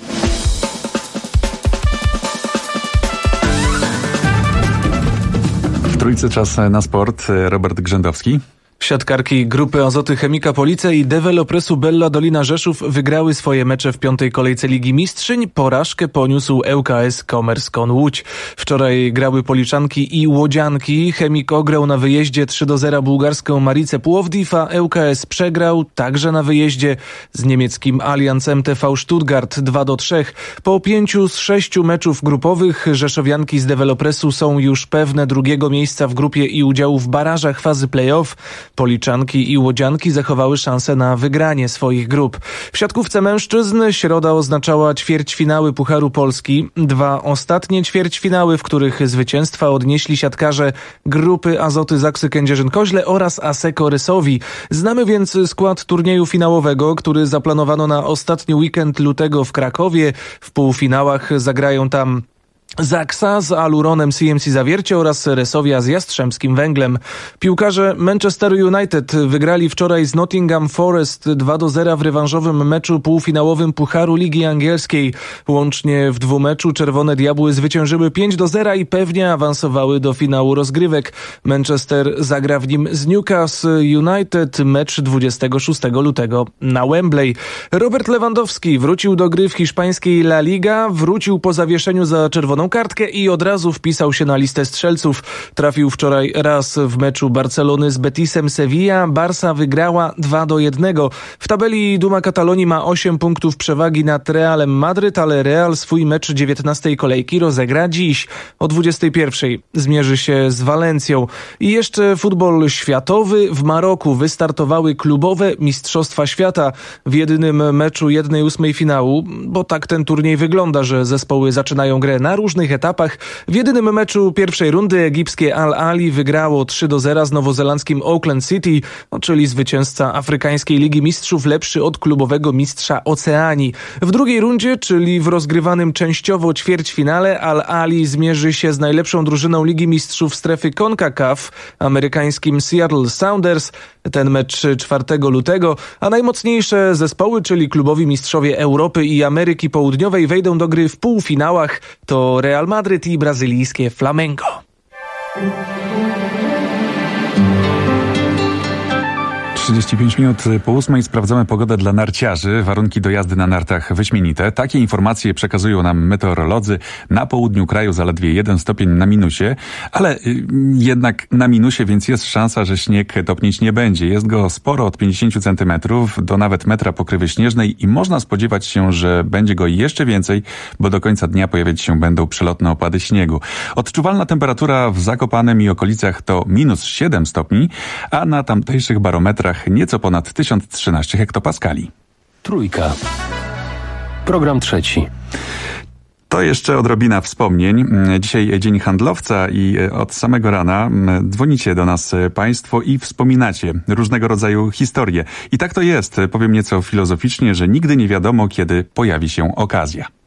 W Trójce czas na sport. Robert Grzędowski. Siatkarki Grupy Azoty Chemika Police i Developresu Bella Dolina Rzeszów wygrały swoje mecze w 5. kolejce Ligi Mistrzyń. Porażkę poniósł ŁKS Commerce.com Łódź. Wczoraj grały Policzanki i Łodzianki. Chemik ograł na wyjeździe 3-0 bułgarską Maricę Płowdiw, a ŁKS przegrał także na wyjeździe z niemieckim Allianz MTV Stuttgart 2-3. Po 5 z 6 meczów grupowych rzeszowianki z Developresu są już pewne drugiego miejsca w grupie i udziału w barażach fazy play-off. Policzanki i Łodzianki zachowały szansę na wygranie swoich grup. W siatkówce mężczyzn środa oznaczała ćwierćfinały Pucharu Polski. 2 ostatnie ćwierćfinały, w których zwycięstwa odnieśli siatkarze Grupy Azoty Zaksy Kędzierzyn-Koźle oraz Asseco Rysowi. Znamy więc skład turnieju finałowego, który zaplanowano na ostatni weekend lutego w Krakowie. W półfinałach zagrają tam Zaksa z Aluronem CMC Zawiercie oraz Resowia z Jastrzębskim Węglem. Piłkarze Manchester United wygrali wczoraj z Nottingham Forest 2-0 w rewanżowym meczu półfinałowym Pucharu Ligi Angielskiej. Łącznie w 2 meczu Czerwone Diabły zwyciężyły 5-0 i pewnie awansowały do finału rozgrywek. Manchester zagra w nim z Newcastle United, mecz 26 lutego na Wembley. Robert Lewandowski wrócił do gry w hiszpańskiej La Liga, wrócił po zawieszeniu za czerwoną kartkę i od razu wpisał się na listę strzelców. Trafił wczoraj raz w meczu Barcelony z Betisem Sevilla. Barca wygrała 2-1. W tabeli Duma Katalonii ma 8 punktów przewagi nad Realem Madryt, ale Real swój mecz 19. kolejki rozegra dziś. O 21. zmierzy się z Walencją. I jeszcze futbol światowy. W Maroku wystartowały klubowe Mistrzostwa Świata w jedynym meczu 1/8 finału, bo tak ten turniej wygląda, że zespoły zaczynają grę na różnych etapach. W jedynym meczu pierwszej rundy egipskie Al-Ali wygrało 3-0 z nowozelandzkim Auckland City, czyli zwycięzca Afrykańskiej Ligi Mistrzów, lepszy od klubowego mistrza Oceanii. W drugiej rundzie, czyli w rozgrywanym częściowo ćwierćfinale, Al-Ali zmierzy się z najlepszą drużyną Ligi Mistrzów strefy CONCACAF, amerykańskim Seattle Sounders. Ten mecz 4 lutego, a najmocniejsze zespoły, czyli klubowi mistrzowie Europy i Ameryki Południowej, wejdą do gry w półfinałach. To Real Madryt i brazylijskie Flamengo. 35 minut po 8 sprawdzamy pogodę dla narciarzy. Warunki do jazdy na nartach wyśmienite. Takie informacje przekazują nam meteorolodzy. Na południu kraju zaledwie 1 stopień na minusie, ale jednak na minusie, więc jest szansa, że śnieg topnieć nie będzie. Jest go sporo, od 50 cm do nawet metra pokrywy śnieżnej i można spodziewać się, że będzie go jeszcze więcej, bo do końca dnia pojawiać się będą przelotne opady śniegu. Odczuwalna temperatura w Zakopanem i okolicach to -7 stopni, a na tamtejszych barometrach nieco ponad 1013 hektopaskali. Trójka. Program trzeci. To jeszcze odrobina wspomnień. Dzisiaj Dzień Handlowca i od samego rana dzwonicie do nas Państwo i wspominacie różnego rodzaju historie. I tak to jest, powiem nieco filozoficznie, że nigdy nie wiadomo, kiedy pojawi się okazja.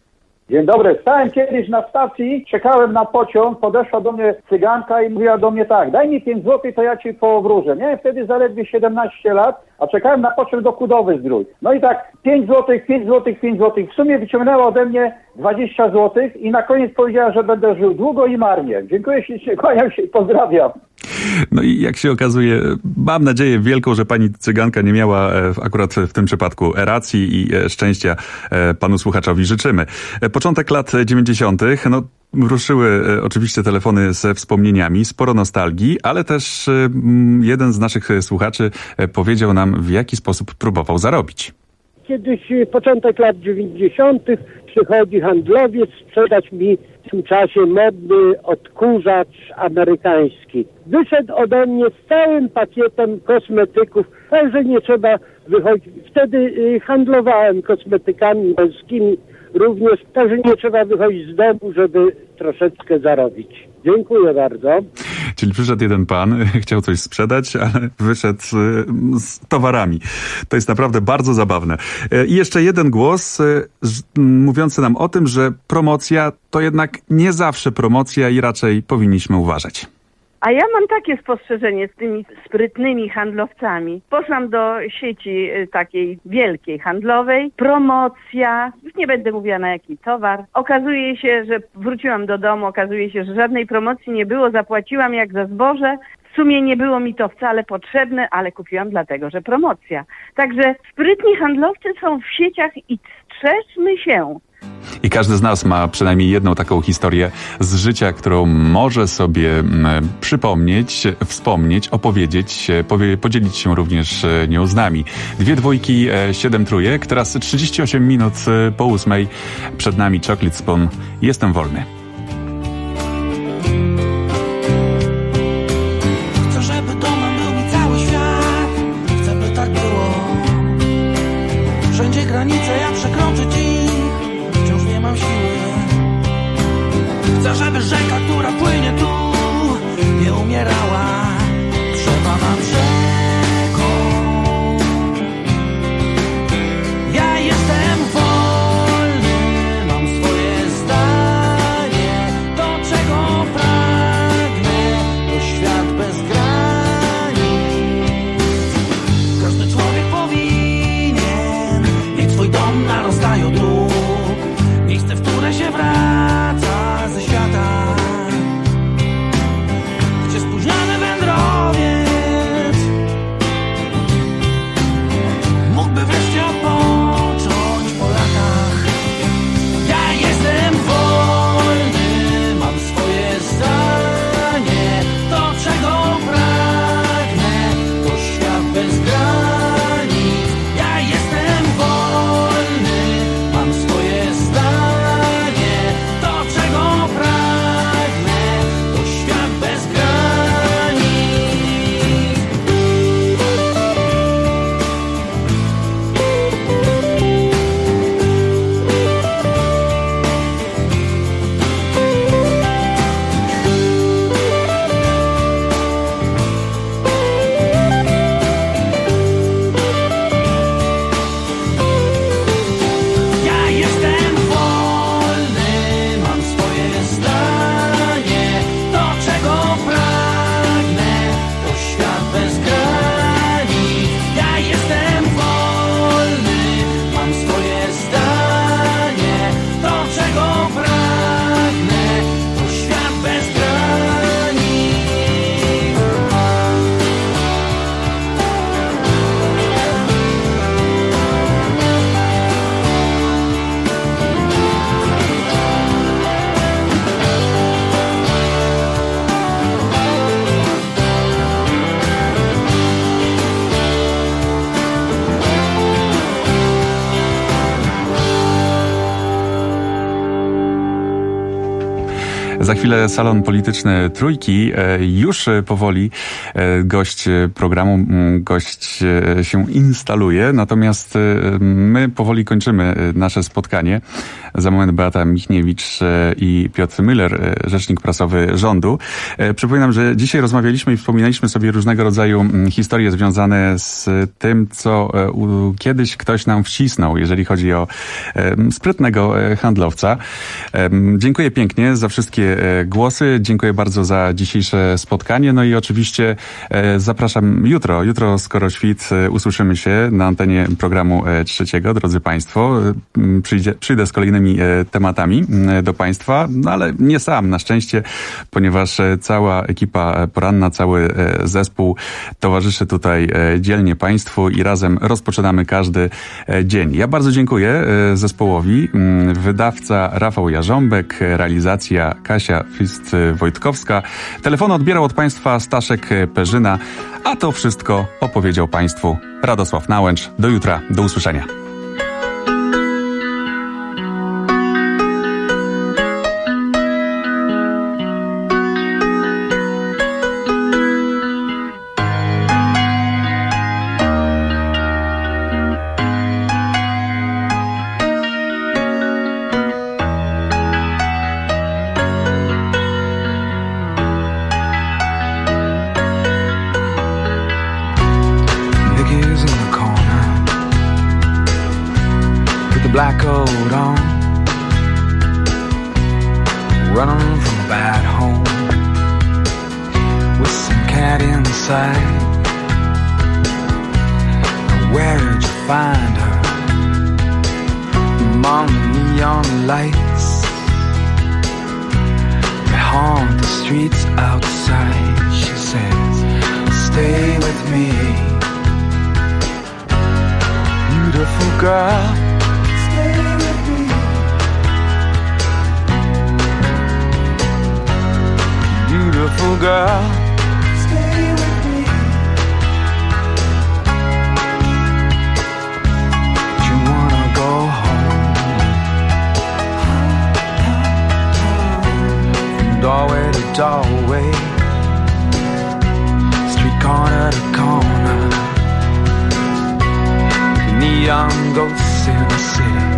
Dzień dobry. Stałem kiedyś na stacji, czekałem na pociąg, podeszła do mnie cyganka i mówiła do mnie tak: daj mi 5 zł, to ja ci powróżę. Miałem wtedy zaledwie 17 lat, a czekałem na pociąg do Kudowy-Zdrój. No i tak 5 zł, 5 zł, 5 zł. W sumie wyciągnęła ode mnie 20 zł i na koniec powiedziała, że będę żył długo i marnie. Dziękuję ślicznie, kłaniam się i pozdrawiam. No i jak się okazuje, mam nadzieję wielką, że pani cyganka nie miała akurat w tym przypadku racji i szczęścia panu słuchaczowi życzymy. Początek lat 90. No ruszyły oczywiście telefony ze wspomnieniami, sporo nostalgii, ale też jeden z naszych słuchaczy powiedział nam, w jaki sposób próbował zarobić. Kiedyś, początek lat 90. przychodzi handlowiec sprzedać mi w tym czasie modny odkurzacz amerykański. Wyszedł ode mnie z całym pakietem kosmetyków, także nie trzeba wychodzić. Wtedy handlowałem kosmetykami męskimi również, także nie trzeba wychodzić z domu, żeby troszeczkę zarobić. Dziękuję bardzo. Czyli przyszedł jeden pan, chciał coś sprzedać, ale wyszedł z towarami. To jest naprawdę bardzo zabawne. I jeszcze jeden głos mówiący nam o tym, że promocja to jednak nie zawsze promocja i raczej powinniśmy uważać. A ja mam takie spostrzeżenie z tymi sprytnymi handlowcami. Poszłam do sieci takiej wielkiej handlowej, promocja, już nie będę mówiła na jaki towar. Okazuje się, że wróciłam do domu, okazuje się, że żadnej promocji nie było, zapłaciłam jak za zboże. W sumie nie było mi to wcale potrzebne, ale kupiłam dlatego, że promocja. Także sprytni handlowcy są w sieciach i strzeżmy się. I każdy z nas ma przynajmniej jedną taką historię z życia, którą może sobie przypomnieć, wspomnieć, opowiedzieć, podzielić się również nią z nami. 2 dwójki, 7 trójek, teraz 38 minut po 8. Przed nami Chocolate Spoon. Jestem wolny. Chcę, żeby domem był mi cały świat. Chcę, by tak było. Wszędzie granice, ja przekroczyć ich. Mam siły. Chcę, żeby rzeka, która płynie tu, nie umierała. Trzeba nam rzeką. Ja jestem wolny, mam swoje zdanie. Do czego pragnę, to świat bez granic. Każdy człowiek powinien mieć swój dom na rozdaju dróg. Miejsce, w które się wraca ze świata, gdzie spóźniony wędrowiec mógłby wreszcie odpocząć po latach. Ja jestem wolny, mam swoje zdanie. Do czego pragnę, to świat bez granic. Ja jestem wolny, mam swoje zdanie. Za chwilę salon polityczny Trójki. Już powoli gość programu, gość się instaluje, natomiast my powoli kończymy nasze spotkanie. Za moment Beata Michniewicz i Piotr Müller, rzecznik prasowy rządu. Przypominam, że dzisiaj rozmawialiśmy i wspominaliśmy sobie różnego rodzaju historie związane z tym, co kiedyś ktoś nam wcisnął, jeżeli chodzi o sprytnego handlowca. Dziękuję pięknie za wszystkie głosy. Dziękuję bardzo za dzisiejsze spotkanie. No i oczywiście zapraszam jutro. Jutro skoro świt usłyszymy się na antenie programu trzeciego, drodzy Państwo. Przyjdę z kolejnymi tematami do Państwa, no ale nie sam na szczęście, ponieważ cała ekipa poranna, cały zespół towarzyszy tutaj dzielnie Państwu i razem rozpoczynamy każdy dzień. Ja bardzo dziękuję zespołowi. Wydawca Rafał Jarząbek, realizacja Kasia Fist-Wojtkowska. Telefon odbierał od Państwa Staszek Perzyna, a to wszystko opowiedział Państwu Radosław Nałęcz. Do jutra, do usłyszenia. Black coat on, running from a bad home, with some cat inside. Where did you find her? Among the neon lights that haunt the streets outside. She says, stay with me, beautiful girl. Beautiful girl, stay with me. But you wanna go home, from doorway to doorway, street corner to corner, the neon ghosts in the city.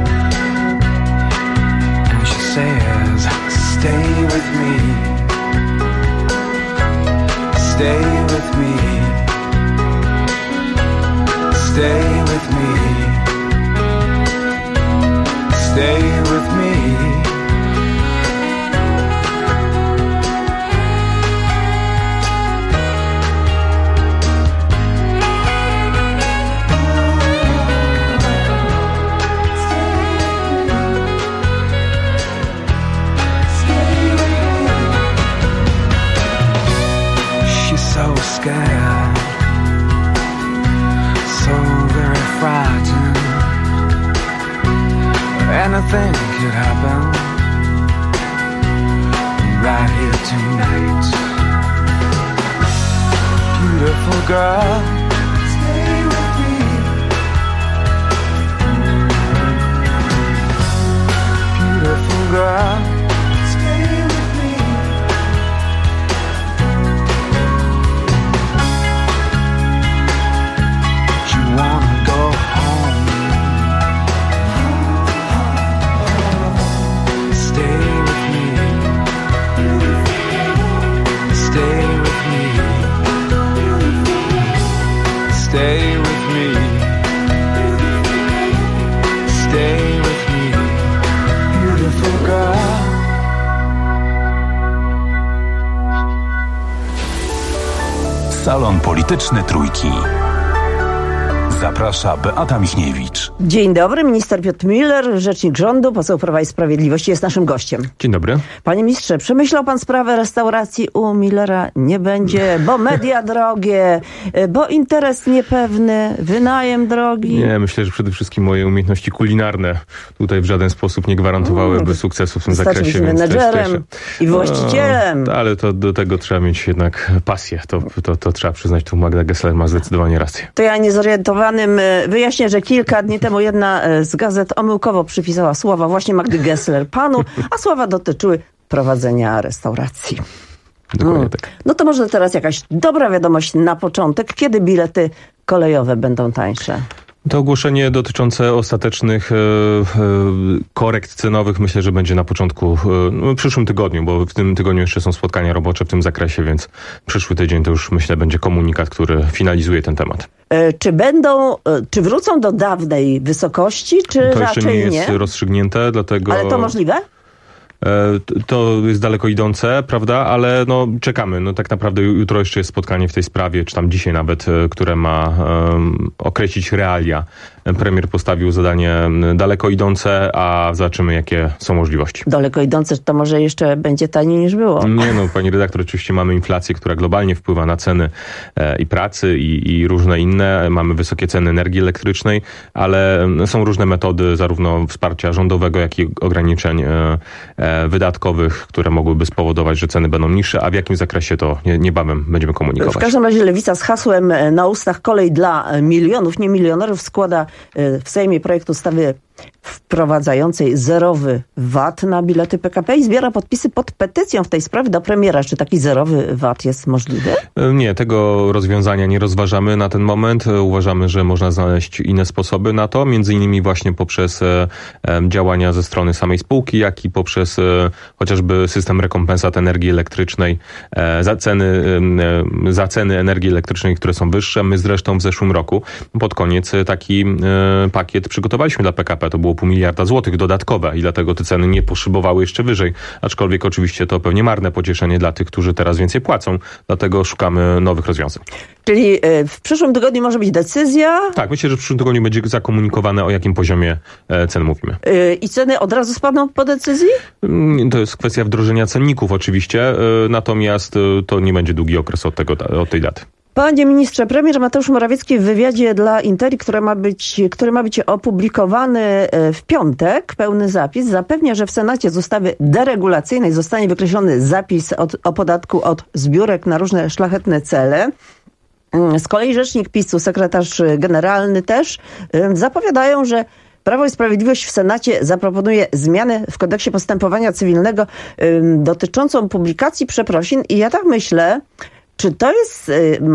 And she says, stay with me. Stay with me, stay with me, stay with me. Scared, so very frightened. Anything could happen right here tonight. Beautiful girl, stay with me. Beautiful girl. Stay with me, stay with me, beautiful girl. Salon Polityczny Trójki. Zaprasza Beata Michniewicz. Dzień dobry, minister Piotr Müller, rzecznik rządu, poseł Prawa i Sprawiedliwości jest naszym gościem. Dzień dobry. Panie ministrze, przemyślał pan sprawę restauracji u Müllera? Nie będzie, bo media drogie, bo interes niepewny, wynajem drogi. Nie, myślę, że przede wszystkim moje umiejętności kulinarne tutaj w żaden sposób nie gwarantowałyby sukcesu w tym zakresie. Być menedżerem i właścicielem. Ale to do tego trzeba mieć jednak pasję. To trzeba przyznać, tu Magda Gessler ma zdecydowanie rację. To ja niezorientowanym wyjaśnię, że kilka dni temu jedna z gazet omyłkowo przypisała słowa właśnie Magdy Gessler panu, a słowa dotyczyły prowadzenia restauracji. Dokładnie tak. No to może teraz jakaś dobra wiadomość na początek. Kiedy bilety kolejowe będą tańsze? To ogłoszenie dotyczące ostatecznych korekt cenowych myślę, że będzie na początku, w przyszłym tygodniu, bo w tym tygodniu jeszcze są spotkania robocze w tym zakresie, więc przyszły tydzień to już myślę będzie komunikat, który finalizuje ten temat. Czy wrócą do dawnej wysokości, czy to raczej nie? To jeszcze nie jest rozstrzygnięte, dlatego... Ale to możliwe? To jest daleko idące, prawda, ale no czekamy. No tak naprawdę jutro jeszcze jest spotkanie w tej sprawie, czy tam dzisiaj nawet, które ma określić realia. Premier postawił zadanie daleko idące, a zobaczymy, jakie są możliwości. Daleko idące, to może jeszcze będzie taniej niż było. Nie no, pani redaktor, oczywiście mamy inflację, która globalnie wpływa na ceny i pracy i różne inne. Mamy wysokie ceny energii elektrycznej, ale są różne metody zarówno wsparcia rządowego, jak i ograniczeń wydatkowych, które mogłyby spowodować, że ceny będą niższe, a w jakim zakresie to niebawem będziemy komunikować. W każdym razie Lewica z hasłem na ustach kolej dla milionów, nie milionerów składa w Sejmie projekt ustawy wprowadzającej zerowy VAT na bilety PKP i zbiera podpisy pod petycją w tej sprawie do premiera. Czy taki zerowy VAT jest możliwy? Nie, tego rozwiązania nie rozważamy na ten moment. Uważamy, że można znaleźć inne sposoby na to, między innymi właśnie poprzez działania ze strony samej spółki, jak i poprzez chociażby system rekompensat energii elektrycznej za ceny energii elektrycznej, które są wyższe. My zresztą w zeszłym roku pod koniec taki pakiet przygotowaliśmy dla PKP. To było 0,5 miliarda złotych dodatkowe i dlatego te ceny nie poszybowały jeszcze wyżej. Aczkolwiek oczywiście to pewnie marne pocieszenie dla tych, którzy teraz więcej płacą. Dlatego szukamy nowych rozwiązań. Czyli w przyszłym tygodniu może być decyzja? Tak, myślę, że w przyszłym tygodniu będzie zakomunikowane, o jakim poziomie cen mówimy. I ceny od razu spadną po decyzji? To jest kwestia wdrożenia cenników oczywiście, natomiast to nie będzie długi okres od tej daty. Panie ministrze, premier Mateusz Morawiecki w wywiadzie dla Interi, który ma być opublikowany w piątek, pełny zapis, zapewnia, że w Senacie z ustawy deregulacyjnej zostanie wykreślony zapis o podatku od zbiórek na różne szlachetne cele. Z kolei rzecznik PiS-u, sekretarz generalny też, zapowiadają, że Prawo i Sprawiedliwość w Senacie zaproponuje zmianę w kodeksie postępowania cywilnego dotyczącą publikacji przeprosin i ja tak myślę, czy to jest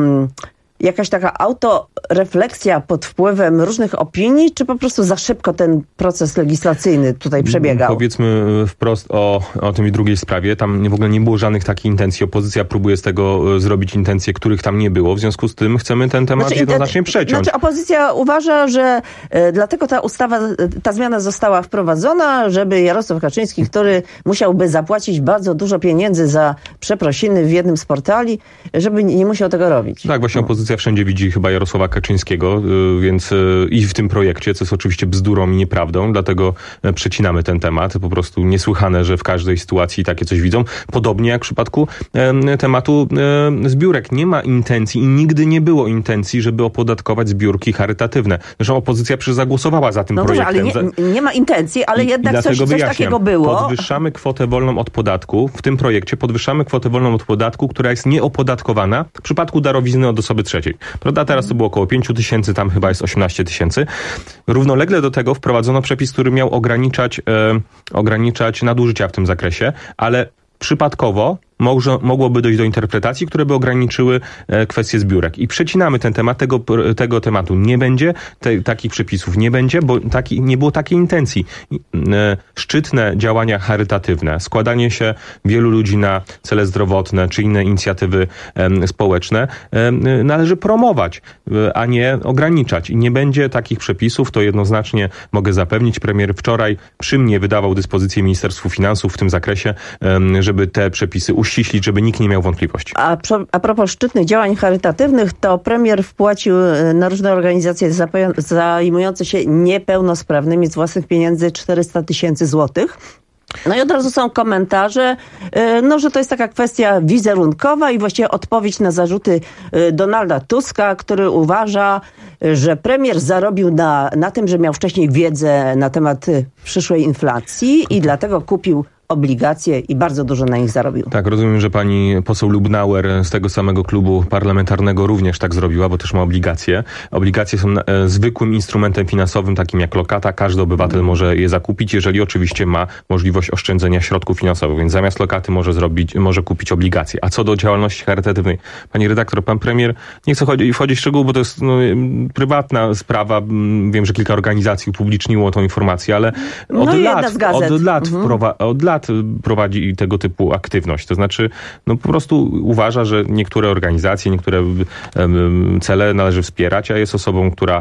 jakaś taka autorefleksja pod wpływem różnych opinii, czy po prostu za szybko ten proces legislacyjny tutaj przebiegał? Powiedzmy wprost o tym i drugiej sprawie. Tam w ogóle nie było żadnych takich intencji. Opozycja próbuje z tego zrobić intencje, których tam nie było. W związku z tym chcemy ten temat jednoznacznie przeciąć. Opozycja uważa, że dlatego ta zmiana została wprowadzona, żeby Jarosław Kaczyński, który musiałby zapłacić bardzo dużo pieniędzy za przeprosiny w jednym z portali, żeby nie musiał tego robić. Tak, właśnie opozycja wszędzie widzi chyba Jarosława Kaczyńskiego, więc i w tym projekcie, co jest oczywiście bzdurą i nieprawdą, dlatego przecinamy ten temat. Po prostu niesłychane, że w każdej sytuacji takie coś widzą. Podobnie jak w przypadku tematu zbiórek. Nie ma intencji i nigdy nie było intencji, żeby opodatkować zbiórki charytatywne. Zresztą opozycja przecież zagłosowała za tym projektem. Dobrze, ale nie ma intencji, ale jednak coś takiego było. Podwyższamy kwotę wolną od podatku. W tym projekcie podwyższamy kwotę wolną od podatku, która jest nieopodatkowana w przypadku darowizny od osoby trzeciej. Prawda? Teraz to było około 5 000, tam chyba jest 18 000. Równolegle do tego wprowadzono przepis, który miał ograniczać nadużycia w tym zakresie, ale przypadkowo mogłoby dojść do interpretacji, które by ograniczyły kwestie zbiórek. I przecinamy ten temat, tego tematu nie będzie, takich przepisów nie będzie, bo nie było takiej intencji. Szczytne działania charytatywne, składanie się wielu ludzi na cele zdrowotne, czy inne inicjatywy społeczne należy promować, a nie ograniczać. I nie będzie takich przepisów, to jednoznacznie mogę zapewnić. Premier wczoraj przy mnie wydawał dyspozycję Ministerstwu Finansów w tym zakresie, żeby te przepisy uściślić, żeby nikt nie miał wątpliwości. A propos szczytnych działań charytatywnych, to premier wpłacił na różne organizacje zajmujące się niepełnosprawnymi z własnych pieniędzy 400 000 złotych. No i od razu są komentarze, że to jest taka kwestia wizerunkowa i właściwie odpowiedź na zarzuty Donalda Tuska, który uważa, że premier zarobił na tym, że miał wcześniej wiedzę na temat przyszłej inflacji i dlatego kupił obligacje i bardzo dużo na nich zarobił. Tak, rozumiem, że pani poseł Lubnauer z tego samego klubu parlamentarnego również tak zrobiła, bo też ma obligacje. Obligacje są zwykłym instrumentem finansowym, takim jak lokata. Każdy obywatel może je zakupić, jeżeli oczywiście ma możliwość oszczędzenia środków finansowych, więc zamiast lokaty może kupić obligacje. A co do działalności charytatywnej, pani redaktor, pan premier, nie chcę wchodzić w szczegóły, bo to jest prywatna sprawa. Wiem, że kilka organizacji upubliczniło tą informację, ale od lat prowadzi tego typu aktywność. To znaczy, po prostu uważa, że niektóre organizacje, niektóre cele należy wspierać, a jest osobą, która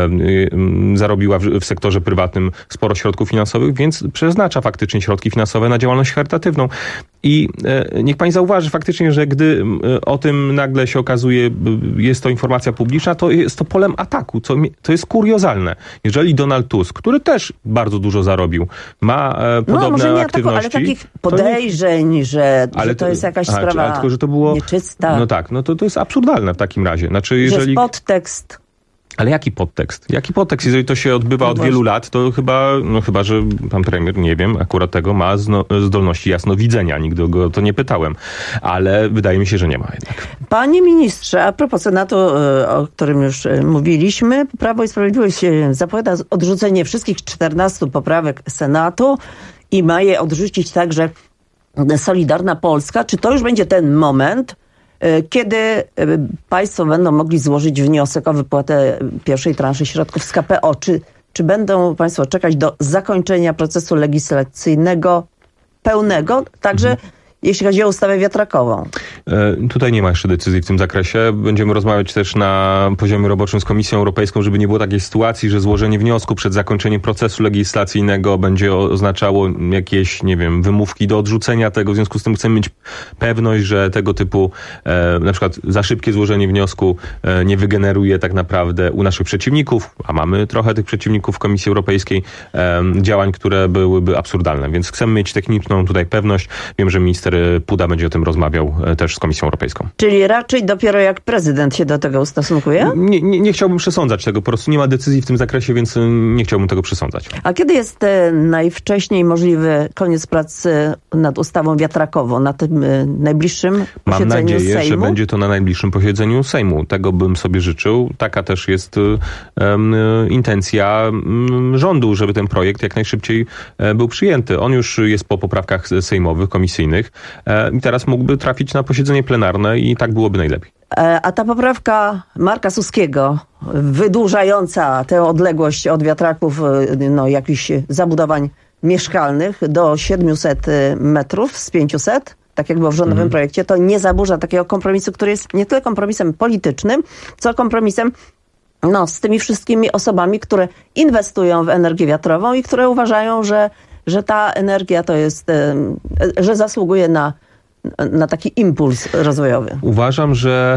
zarobiła w sektorze prywatnym sporo środków finansowych, więc przeznacza faktycznie środki finansowe na działalność charytatywną. I niech pani zauważy faktycznie, że gdy o tym nagle się okazuje, jest to informacja publiczna, to jest to polem ataku. To jest kuriozalne. Jeżeli Donald Tusk, który też bardzo dużo zarobił, ma podobne może nie aktywności... ale takich podejrzeń, że to jest jakaś sprawa tylko, że to było nieczysta. No tak, to jest absurdalne w takim razie. Znaczy, jeżeli... Że jest podtekst. Ale jaki podtekst? Jaki podtekst? Jeżeli to się odbywa od wielu lat, to chyba, że pan premier, nie wiem, akurat tego ma zdolności jasnowidzenia. Nigdy go to nie pytałem. Ale wydaje mi się, że nie ma jednak. Panie ministrze, a propos Senatu, o którym już mówiliśmy, Prawo i Sprawiedliwość zapowiada odrzucenie wszystkich 14 poprawek Senatu i ma je odrzucić także Solidarna Polska. Czy to już będzie ten moment, kiedy państwo będą mogli złożyć wniosek o wypłatę pierwszej transzy środków z KPO? Czy będą państwo czekać do zakończenia procesu legislacyjnego pełnego, także jeśli chodzi o ustawę wiatrakową? Tutaj nie ma jeszcze decyzji w tym zakresie. Będziemy rozmawiać też na poziomie roboczym z Komisją Europejską, żeby nie było takiej sytuacji, że złożenie wniosku przed zakończeniem procesu legislacyjnego będzie oznaczało jakieś, wymówki do odrzucenia tego. W związku z tym chcemy mieć pewność, że tego typu na przykład za szybkie złożenie wniosku nie wygeneruje tak naprawdę u naszych przeciwników, a mamy trochę tych przeciwników w Komisji Europejskiej, działań, które byłyby absurdalne. Więc chcemy mieć techniczną tutaj pewność. Wiem, że minister Puda będzie o tym rozmawiał też z Komisją Europejską. Czyli raczej dopiero jak prezydent się do tego ustosunkuje? Nie chciałbym przesądzać tego. Po prostu nie ma decyzji w tym zakresie, więc nie chciałbym tego przesądzać. A kiedy jest najwcześniej możliwy koniec prac nad ustawą wiatrakową? Na tym najbliższym posiedzeniu Sejmu? Mam nadzieję, że będzie to na najbliższym posiedzeniu Sejmu. Tego bym sobie życzył. Taka też jest intencja rządu, żeby ten projekt jak najszybciej był przyjęty. On już jest po poprawkach sejmowych, komisyjnych i teraz mógłby trafić na posiedzenie plenarne i tak byłoby najlepiej. A ta poprawka Marka Suskiego, wydłużająca tę odległość od wiatraków, jakichś zabudowań mieszkalnych do 700 metrów z 500, tak jak było w rządowym projekcie, to nie zaburza takiego kompromisu, który jest nie tyle kompromisem politycznym, co kompromisem z tymi wszystkimi osobami, które inwestują w energię wiatrową i które uważają, że ta energia to jest, że zasługuje na taki impuls rozwojowy. Uważam, że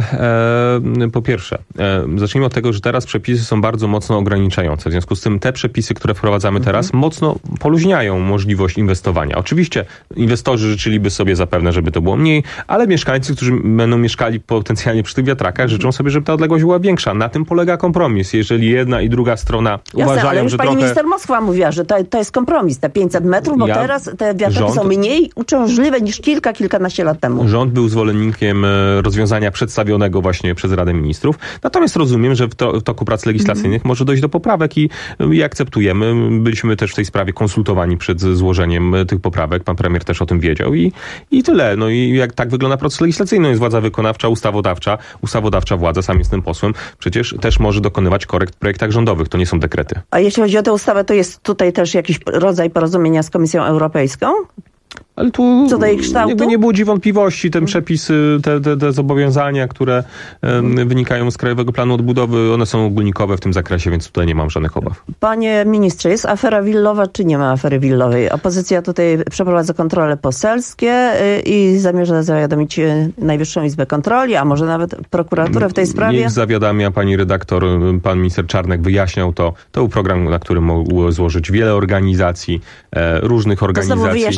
po pierwsze, zacznijmy od tego, że teraz przepisy są bardzo mocno ograniczające. W związku z tym te przepisy, które wprowadzamy teraz, mocno poluźniają możliwość inwestowania. Oczywiście inwestorzy życzyliby sobie zapewne, żeby to było mniej, ale mieszkańcy, którzy będą mieszkali potencjalnie przy tych wiatrakach, życzą sobie, żeby ta odległość była większa. Na tym polega kompromis. Jeżeli jedna i druga strona uważają, ale już że pani minister Moskwa mówiła, że to jest kompromis, te 500 metrów, bo teraz te wiatraki są mniej uciążliwe niż kilkanaście lat temu. Rząd był zwolennikiem rozwiązania przedstawionego właśnie przez Radę Ministrów. Natomiast rozumiem, że w toku prac legislacyjnych może dojść do poprawek i akceptujemy. Byliśmy też w tej sprawie konsultowani przed złożeniem tych poprawek. Pan premier też o tym wiedział i tyle. I jak tak wygląda proces legislacyjny, jest władza wykonawcza, ustawodawcza. Ustawodawcza władza, sam jestem posłem, przecież też może dokonywać korekt w projektach rządowych. To nie są dekrety. A jeśli chodzi o tę ustawę, to jest tutaj też jakiś rodzaj porozumienia z Komisją Europejską? Ale tu co do jej kształtu? Nie budzi wątpliwości. Te przepisy, te zobowiązania, które wynikają z Krajowego Planu Odbudowy, one są ogólnikowe w tym zakresie, więc tutaj nie mam żadnych obaw. Panie ministrze, jest afera willowa, czy nie ma afery willowej? Opozycja tutaj przeprowadza kontrole poselskie i zamierza zawiadomić Najwyższą Izbę Kontroli, a może nawet prokuraturę w tej sprawie? Niech zawiadamia pani redaktor, pan minister Czarnek wyjaśniał to. To był program, na którym mogło złożyć wiele organizacji, różnych organizacji. To znowu wyjaśnijmy, że chodzi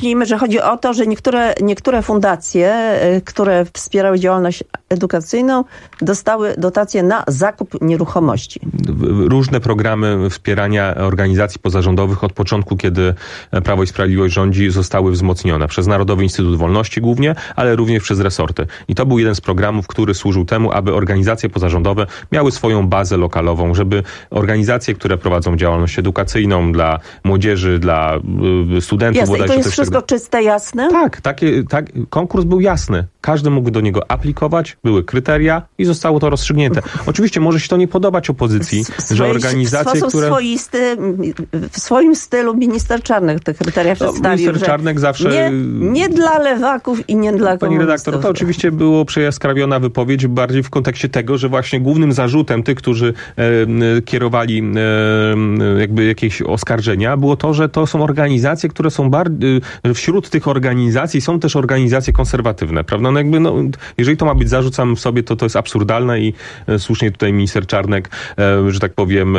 chodzi o to, że niektóre fundacje, które wspierały działalność edukacyjną, dostały dotacje na zakup nieruchomości. Różne programy wspierania organizacji pozarządowych od początku, kiedy Prawo i Sprawiedliwość rządzi, zostały wzmocnione przez Narodowy Instytut Wolności głównie, ale również przez resorty. I to był jeden z programów, który służył temu, aby organizacje pozarządowe miały swoją bazę lokalową, żeby organizacje, które prowadzą działalność edukacyjną dla młodzieży, dla studentów... Jasne, i to jest wszystko czyste, jasne? Tak, konkurs był jasny. Każdy mógł do niego aplikować, były kryteria i zostało to rozstrzygnięte. Oczywiście może się to nie podobać opozycji, że organizacje, które... W swoim stylu minister Czarnek te kryteria przedstawił. Minister Czarnek zawsze... Nie dla lewaków i nie dla komunistów. Pani redaktor, to oczywiście było przejaskrawiona wypowiedź bardziej w kontekście tego, że właśnie głównym zarzutem tych, którzy kierowali jakby jakieś oskarżenia, było to, że to są organizacje, które są wśród tych organizacji są też organizacje konserwatywne, prawda? Jeżeli to ma być zarzut sam w sobie, to jest absurdalne i słusznie tutaj minister Czarnek, że tak powiem,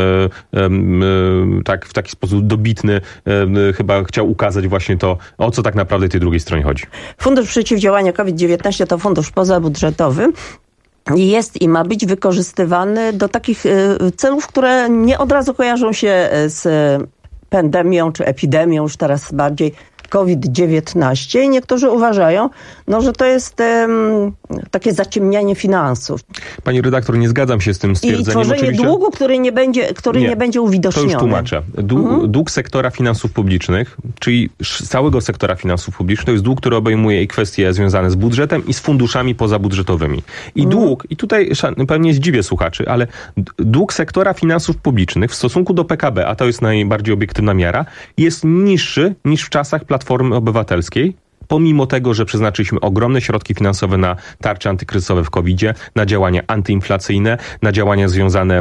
w taki sposób dobitny chyba chciał ukazać właśnie to, o co tak naprawdę tej drugiej stronie chodzi. Fundusz Przeciwdziałania COVID-19 to fundusz pozabudżetowy. Jest i ma być wykorzystywany do takich celów, które nie od razu kojarzą się z pandemią czy epidemią, już teraz bardziej COVID-19. I niektórzy uważają, że to jest takie zaciemnianie finansów. Pani redaktor, nie zgadzam się z tym stwierdzeniem. I tworzenie oczywiście długu, który nie będzie uwidoczniony. To już tłumaczę. Dług sektora finansów publicznych, czyli całego sektora finansów publicznych, to jest dług, który obejmuje i kwestie związane z budżetem i z funduszami pozabudżetowymi. I dług, i tutaj pewnie zdziwię słuchaczy, ale dług sektora finansów publicznych w stosunku do PKB, a to jest najbardziej obiektywna miara, jest niższy niż w czasach Platformy Obywatelskiej, pomimo tego, że przeznaczyliśmy ogromne środki finansowe na tarcze antykryzysowe w COVID-zie, na działania antyinflacyjne, na działania związane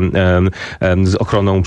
z ochroną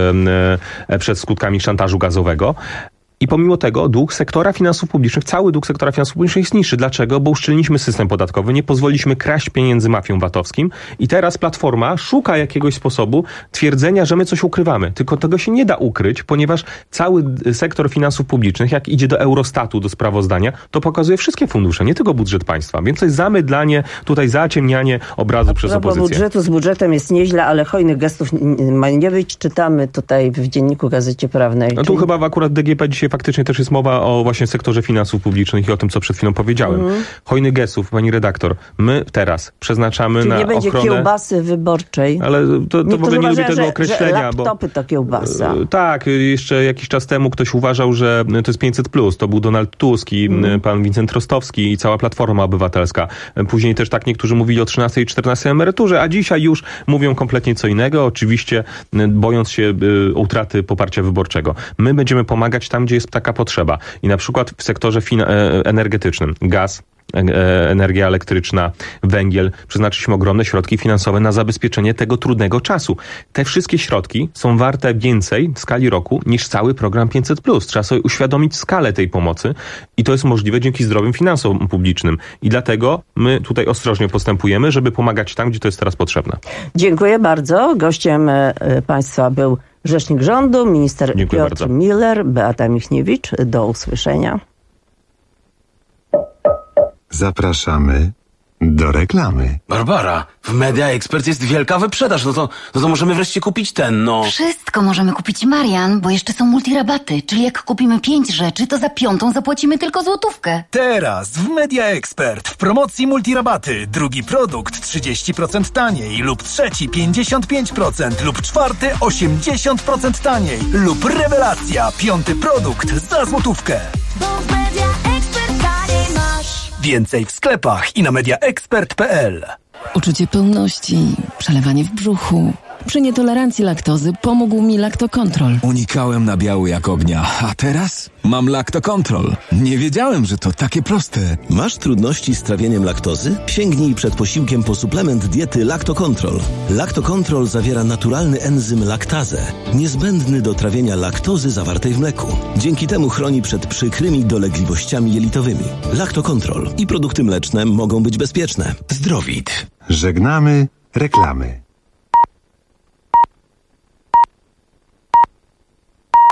przed skutkami szantażu gazowego. I pomimo tego dług sektora finansów publicznych, cały dług sektora finansów publicznych jest niższy. Dlaczego? Bo uszczelniliśmy system podatkowy, nie pozwoliliśmy kraść pieniędzy mafiom VAT-owskim i teraz Platforma szuka jakiegoś sposobu twierdzenia, że my coś ukrywamy. Tylko tego się nie da ukryć, ponieważ cały sektor finansów publicznych, jak idzie do Eurostatu, do sprawozdania, to pokazuje wszystkie fundusze, nie tylko budżet państwa. Więc to jest zamydlanie, tutaj zaciemnianie obrazu przez opozycję. Z budżetem jest nieźle, ale hojnych gestów ma nie być. Czytamy tutaj w Dzienniku Gazecie Prawnej. Tu chyba akurat DGP dzisiaj faktycznie też jest mowa o właśnie sektorze finansów publicznych i o tym, co przed chwilą powiedziałem. Hojnych gestów, pani redaktor, my teraz przeznaczamy na ochronę... nie będzie kiełbasy wyborczej. Ale to w ogóle nie lubię tego określenia. Że laptopy to kiełbasa. Tak, jeszcze jakiś czas temu ktoś uważał, że to jest 500+. To był Donald Tusk i pan Wincent Rostowski i cała Platforma Obywatelska. Później też tak niektórzy mówili o 13 i 14 emeryturze, a dzisiaj już mówią kompletnie co innego, oczywiście bojąc się utraty poparcia wyborczego. My będziemy pomagać tam, gdzie jest taka potrzeba. I na przykład w sektorze energetycznym, gaz, energia elektryczna, węgiel, przeznaczyliśmy ogromne środki finansowe na zabezpieczenie tego trudnego czasu. Te wszystkie środki są warte więcej w skali roku niż cały program 500+. Trzeba sobie uświadomić skalę tej pomocy i to jest możliwe dzięki zdrowym finansom publicznym. I dlatego my tutaj ostrożnie postępujemy, żeby pomagać tam, gdzie to jest teraz potrzebne. Dziękuję bardzo. Gościem państwa był rzecznik rządu, minister Piotr Müller, Beata Michniewicz. Do usłyszenia. Zapraszamy do reklamy. Barbara, w Media Expert jest wielka wyprzedaż. No to możemy wreszcie kupić ten, Wszystko możemy kupić, Marian, bo jeszcze są multirabaty. Czyli jak kupimy 5 rzeczy, to za 5 zapłacimy tylko złotówkę. Teraz w Media Expert w promocji multirabaty. Drugi produkt 30% taniej lub trzeci 55% lub czwarty 80% taniej lub rewelacja, 5. produkt za złotówkę. Bo w Media Expert taniej masz. Więcej w sklepach i na mediaexpert.pl. Uczucie pełności, przelewanie w brzuchu. Przy nietolerancji laktozy pomógł mi Lactocontrol. Unikałem nabiału jak ognia, a teraz mam Lactocontrol. Nie wiedziałem, że to takie proste. Masz trudności z trawieniem laktozy? Sięgnij przed posiłkiem po suplement diety Lactocontrol. Lactocontrol zawiera naturalny enzym laktazę, niezbędny do trawienia laktozy zawartej w mleku. Dzięki temu chroni przed przykrymi dolegliwościami jelitowymi. Lactocontrol i produkty mleczne mogą być bezpieczne. Zdrowit. Żegnamy reklamy.